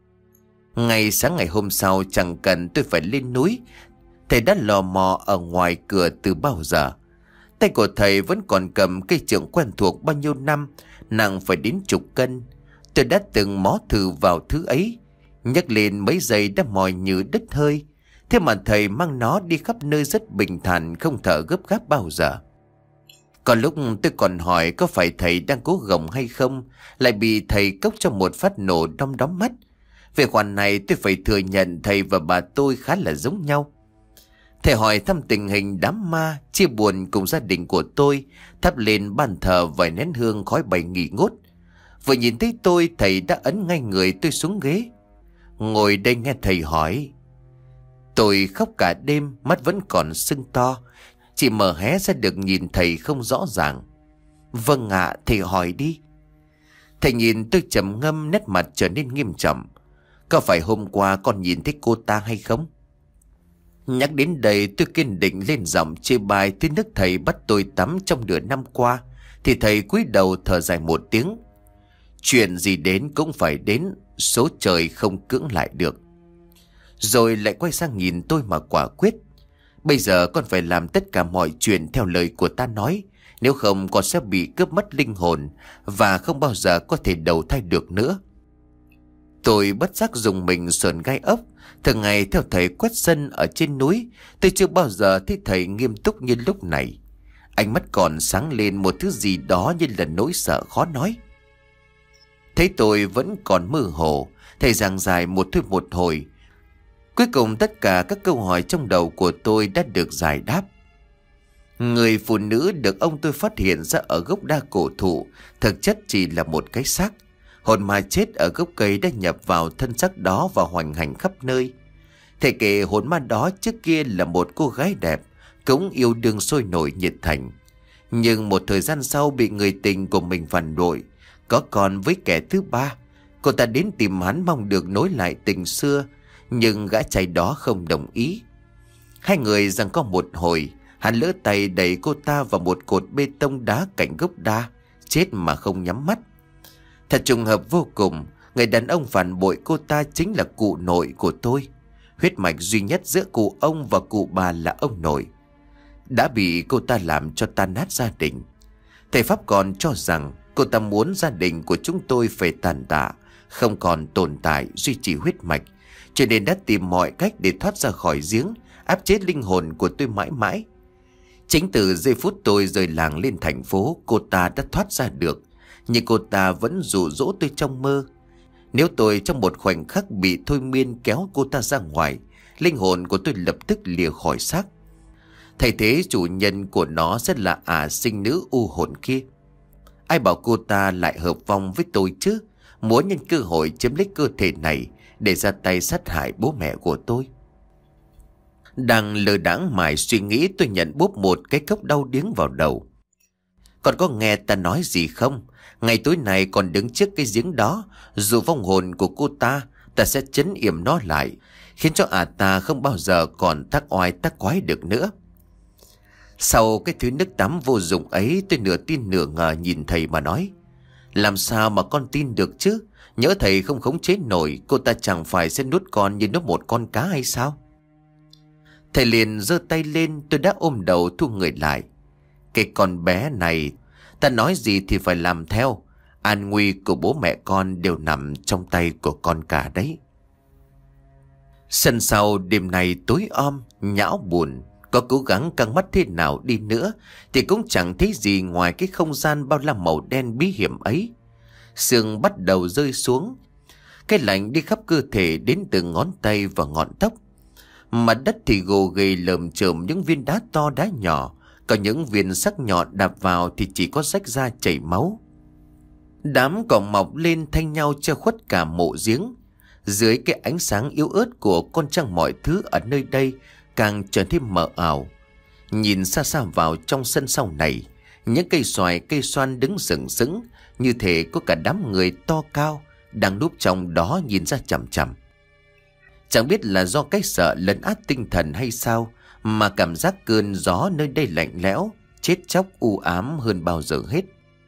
Ngày sáng ngày hôm sau, chẳng cần tôi phải lên núi, thầy đã lò mò ở ngoài cửa từ bao giờ. Tay của thầy vẫn còn cầm cây trượng quen thuộc bao nhiêu năm, nặng phải đến chục cân. Tôi đã từng mó thử vào thứ ấy, nhấc lên mấy giây đã mỏi như đứt hơi. Thế mà thầy mang nó đi khắp nơi rất bình thản, không thở gấp gáp bao giờ. Có lúc tôi còn hỏi có phải thầy đang cố gồng hay không, lại bị thầy cốc cho một phát nổ đom đóm mắt. Về khoản này tôi phải thừa nhận thầy và bà tôi khá là giống nhau. Thầy hỏi thăm tình hình đám ma, chia buồn cùng gia đình của tôi, thắp lên bàn thờ vài nén hương khói bay nghỉ ngút. Vừa nhìn thấy tôi, thầy đã ấn ngay người tôi xuống ghế. Ngồi đây nghe thầy hỏi. Tôi khóc cả đêm, mắt vẫn còn sưng to, chỉ mở hé ra được nhìn thầy không rõ ràng. Vâng ạ, thầy hỏi đi. Thầy nhìn tôi trầm ngâm, nét mặt trở nên nghiêm trọng. Có phải hôm qua con nhìn thấy cô ta hay không? Nhắc đến đây tôi kiên định lên giọng chê bai tới nước thầy bắt tôi tắm trong nửa năm qua. Thì thầy cúi đầu thở dài một tiếng. Chuyện gì đến cũng phải đến, số trời không cưỡng lại được. Rồi lại quay sang nhìn tôi mà quả quyết. Bây giờ con phải làm tất cả mọi chuyện theo lời của ta nói. Nếu không con sẽ bị cướp mất linh hồn, và không bao giờ có thể đầu thai được nữa. Tôi bất giác dùng mình sờn gai ốc. Thường ngày theo thầy quét sân ở trên núi, tôi chưa bao giờ thấy thầy nghiêm túc như lúc này. Ánh mắt còn sáng lên một thứ gì đó như là nỗi sợ khó nói. Thấy tôi vẫn còn mơ hồ, thầy giảng giải một thôi một hồi. Cuối cùng tất cả các câu hỏi trong đầu của tôi đã được giải đáp. Người phụ nữ được ông tôi phát hiện ra ở gốc đa cổ thụ thực chất chỉ là một cái xác. Hồn ma chết ở gốc cây đã nhập vào thân xác đó và hoành hành khắp nơi. Thầy kể hồn ma đó trước kia là một cô gái đẹp, cũng yêu đương sôi nổi nhiệt thành. Nhưng một thời gian sau bị người tình của mình phản bội, có con với kẻ thứ ba. Cô ta đến tìm hắn mong được nối lại tình xưa, nhưng gã trai đó không đồng ý. Hai người giằng co một hồi, hắn lỡ tay đẩy cô ta vào một cột bê tông đá cạnh gốc đa, chết mà không nhắm mắt. Thật trùng hợp vô cùng, người đàn ông phản bội cô ta chính là cụ nội của tôi. Huyết mạch duy nhất giữa cụ ông và cụ bà là ông nội, đã bị cô ta làm cho tan nát gia đình. Thầy Pháp còn cho rằng cô ta muốn gia đình của chúng tôi phải tàn tạ, không còn tồn tại duy trì huyết mạch, cho nên đã tìm mọi cách để thoát ra khỏi giếng, áp chế linh hồn của tôi mãi mãi. Chính từ giây phút tôi rời làng lên thành phố, cô ta đã thoát ra được, nhưng cô ta vẫn dụ dỗ tôi trong mơ. Nếu tôi trong một khoảnh khắc bị thôi miên kéo cô ta ra ngoài, linh hồn của tôi lập tức lìa khỏi xác. Thay thế chủ nhân của nó sẽ là ả sinh nữ u hồn kia. Ai bảo cô ta lại hợp vong với tôi chứ, muốn nhân cơ hội chiếm lấy cơ thể này để ra tay sát hại bố mẹ của tôi. Đang lơ đãng mải suy nghĩ, tôi nhận bốp một cái cốc đau điếng vào đầu. Còn có nghe ta nói gì không? Ngày tối nay còn đứng trước cái giếng đó, dù vong hồn của cô ta, ta sẽ trấn yểm nó lại, khiến cho ả ta không bao giờ còn tác oai tác quái được nữa. Sau cái thứ nước tắm vô dụng ấy, tôi nửa tin nửa ngờ nhìn thầy mà nói: làm sao mà con tin được chứ? Nhớ thầy không khống chế nổi, cô ta chẳng phải sẽ nuốt con như nuốt một con cá hay sao? Thầy liền giơ tay lên, tôi đã ôm đầu thu người lại. Cái con bé này, ta nói gì thì phải làm theo. An nguy của bố mẹ con đều nằm trong tay của con cả đấy. Sân sau đêm nay tối om, nhão buồn. Có cố gắng căng mắt thế nào đi nữa thì cũng chẳng thấy gì ngoài cái không gian bao la màu đen bí hiểm ấy. Sương bắt đầu rơi xuống, cái lạnh đi khắp cơ thể đến từ ngón tay và ngọn tóc. Mặt đất thì gồ ghề lởm chởm những viên đá to đá nhỏ, có những viên sắc nhọn đạp vào thì chỉ có rách ra chảy máu. Đám cỏ mọc lên thanh nhau che khuất cả mộ giếng. Dưới cái ánh sáng yếu ớt của con trăng, mọi thứ ở nơi đây càng trở thêm mờ ảo. Nhìn xa xa vào trong sân sau này, những cây xoài cây xoan đứng sừng sững, như thể có cả đám người to cao đang núp trong đó nhìn ra chằm chằm. Chẳng biết là do cái sợ lấn át tinh thần hay sao, mà cảm giác cơn gió nơi đây lạnh lẽo, chết chóc u ám hơn bao giờ hết.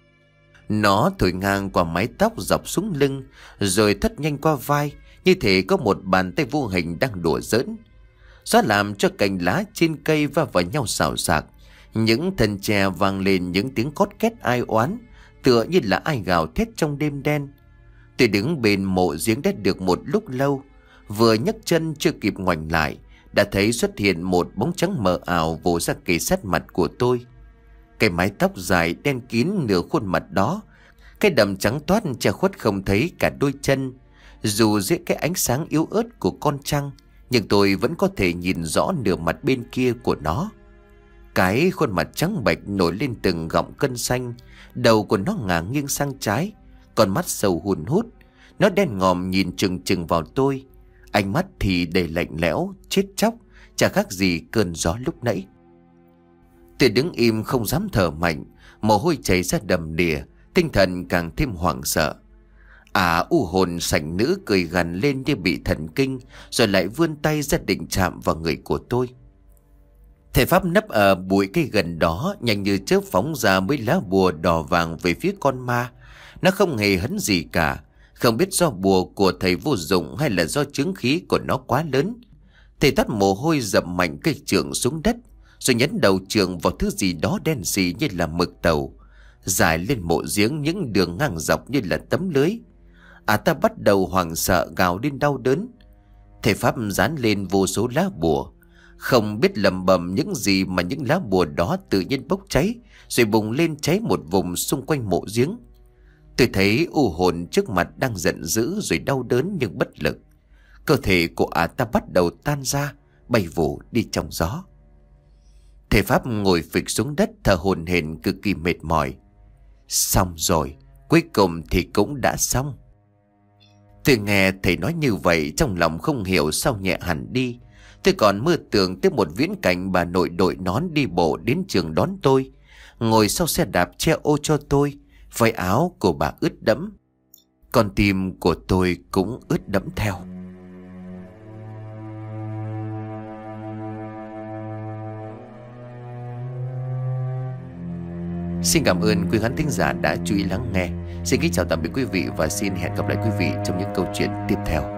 Nó thổi ngang qua mái tóc dọc xuống lưng, rồi thất nhanh qua vai, như thể có một bàn tay vô hình đang đùa giỡn. Gió làm cho cành lá trên cây va vào nhau xào xạc, những thân tre vang lên những tiếng cót két ai oán, tựa như là ai gào thét trong đêm đen. Tôi đứng bên mộ giếng đã được một lúc lâu, vừa nhấc chân chưa kịp ngoảnh lại, đã thấy xuất hiện một bóng trắng mờ ảo vồ ra kề sát mặt của tôi. Cái mái tóc dài đen kín nửa khuôn mặt đó, cái đầm trắng toát che khuất không thấy cả đôi chân. Dù dưới cái ánh sáng yếu ớt của con trăng, nhưng tôi vẫn có thể nhìn rõ nửa mặt bên kia của nó. Cái khuôn mặt trắng bệch nổi lên từng gọng cân xanh, đầu của nó ngả nghiêng sang trái, con mắt sâu hun hút. Nó đen ngòm nhìn chừng chừng vào tôi, ánh mắt thì đầy lạnh lẽo, chết chóc, chả khác gì cơn gió lúc nãy. Tôi đứng im không dám thở mạnh, mồ hôi chảy ra đầm đìa, tinh thần càng thêm hoảng sợ. À, u hồn sảnh nữ cười gằn lên như bị thần kinh, rồi lại vươn tay ra định chạm vào người của tôi. Thầy Pháp nấp ở bụi cây gần đó, nhanh như chớp phóng ra mấy lá bùa đỏ vàng về phía con ma. Nó không hề hấn gì cả, không biết do bùa của thầy vô dụng hay là do chứng khí của nó quá lớn. Thầy toát mồ hôi dậm mạnh cây chưởng xuống đất, rồi nhấn đầu chưởng vào thứ gì đó đen xì như là mực tàu, dài lên mộ giếng những đường ngang dọc như là tấm lưới. À, ta bắt đầu hoảng sợ gào lên đau đớn. Thầy Pháp dán lên vô số lá bùa, không biết lầm bầm những gì mà những lá bùa đó tự nhiên bốc cháy, rồi bùng lên cháy một vùng xung quanh mộ giếng. Tôi thấy u hồn trước mặt đang giận dữ rồi đau đớn nhưng bất lực. Cơ thể của ả ta bắt đầu tan ra, bay vụ đi trong gió. Thầy Pháp ngồi phịch xuống đất thở hổn hển cực kỳ mệt mỏi. Xong rồi, cuối cùng thì cũng đã xong. Tôi nghe thầy nói như vậy trong lòng không hiểu sao nhẹ hẳn đi. Tôi còn mơ tưởng tới một viễn cảnh bà nội đội nón đi bộ đến trường đón tôi, ngồi sau xe đạp che ô cho tôi, váy áo của bà ướt đẫm. Con tim của tôi cũng ướt đẫm theo. Xin cảm ơn quý khán thính giả đã chú ý lắng nghe. Xin kính chào tạm biệt quý vị và xin hẹn gặp lại quý vị trong những câu chuyện tiếp theo.